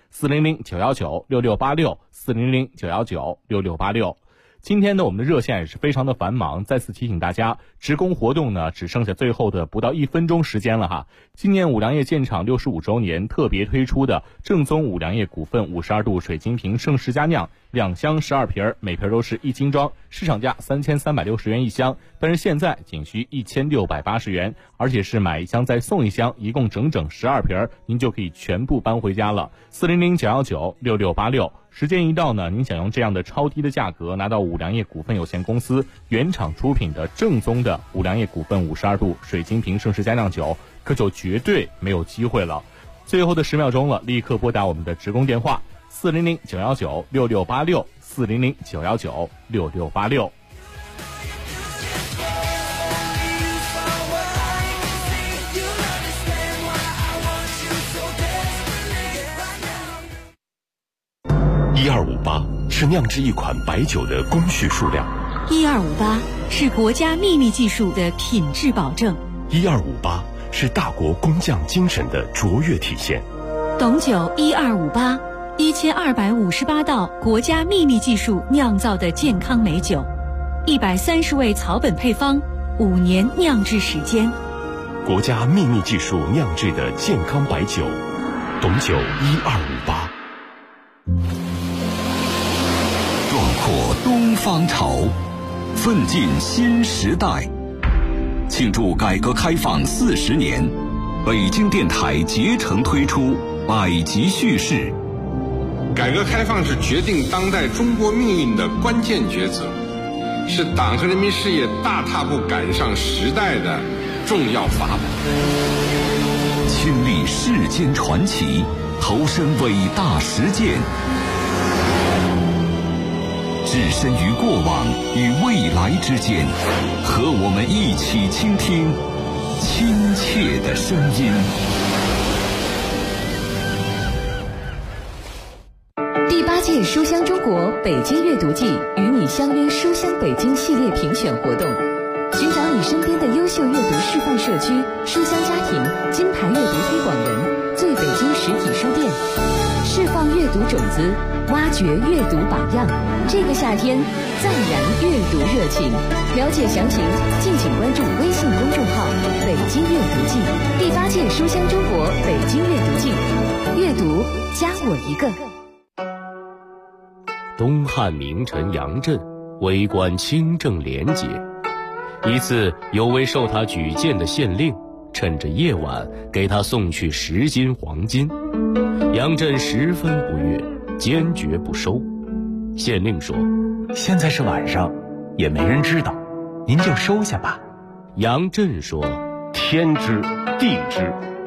P: ，400-919-6686，400-919-6686。今天呢，我们的热线也是非常的繁忙，再次提醒大家，职工活动呢只剩下最后的不到1分钟时间了今年五粮液建厂65周年特别推出的正宗五粮液股份52度水晶瓶盛世佳酿2箱12瓶，每瓶都是1斤装，市场价3360元一箱，但是现在仅需1680元，而且是买1箱再送1箱，一共整12瓶，您就可以全部搬回家了。400-919-6686。时间一到呢，您想用这样的超低的价格拿到五粮液股份有限公司原厂出品的正宗的五粮液股份52度水晶瓶盛世佳酿酒，可就绝对没有机会了。最后的10秒钟了，立刻拨打我们的职工电话400-919-6686， 400-919-6686。
R: 1258是酿制一款白酒的工序数量
U: ，1258是国家秘密技术的品质保证
R: ，1258是大国工匠精神的卓越体现。
U: 董酒1258，1258道国家秘密技术酿造的健康美酒，130味草本配方，5年酿制时间，
R: 国家秘密技术酿制的健康白酒，董酒1258。
V: 壮阔东方潮，奋进新时代。庆祝改革开放40年，北京电台竭诚推出百集叙事。
W: 改革开放是决定当代中国命运的关键抉择，是党和人民事业大踏步赶上时代的重要法宝。
V: 亲历世间传奇，投身伟大实践，置身于过往与未来之间，和我们一起倾听亲切的声音。
X: 第8届书香中国北京阅读季与你相约书香北京系列评选活动，寻找你身边的优秀阅读示范社区、书香家庭、金牌阅读推广人、最北京实体书店，释放阅读种子，挖掘阅读榜样。这个夏天，暂燃阅读热情。了解详情，敬请关注微信公众号“北京阅读季”。第8届书香中国北京阅读季，阅读加我一个。
H: 东汉名臣杨震为官清正廉洁，一次有位受他举荐的县令趁着夜晚给他送去10斤黄金，杨震十分不悦，坚决不收。县令说：“
Y: 现在是晚上，也没人知道，您就收下吧。”
H: 杨震说：“
Y: 天知地知，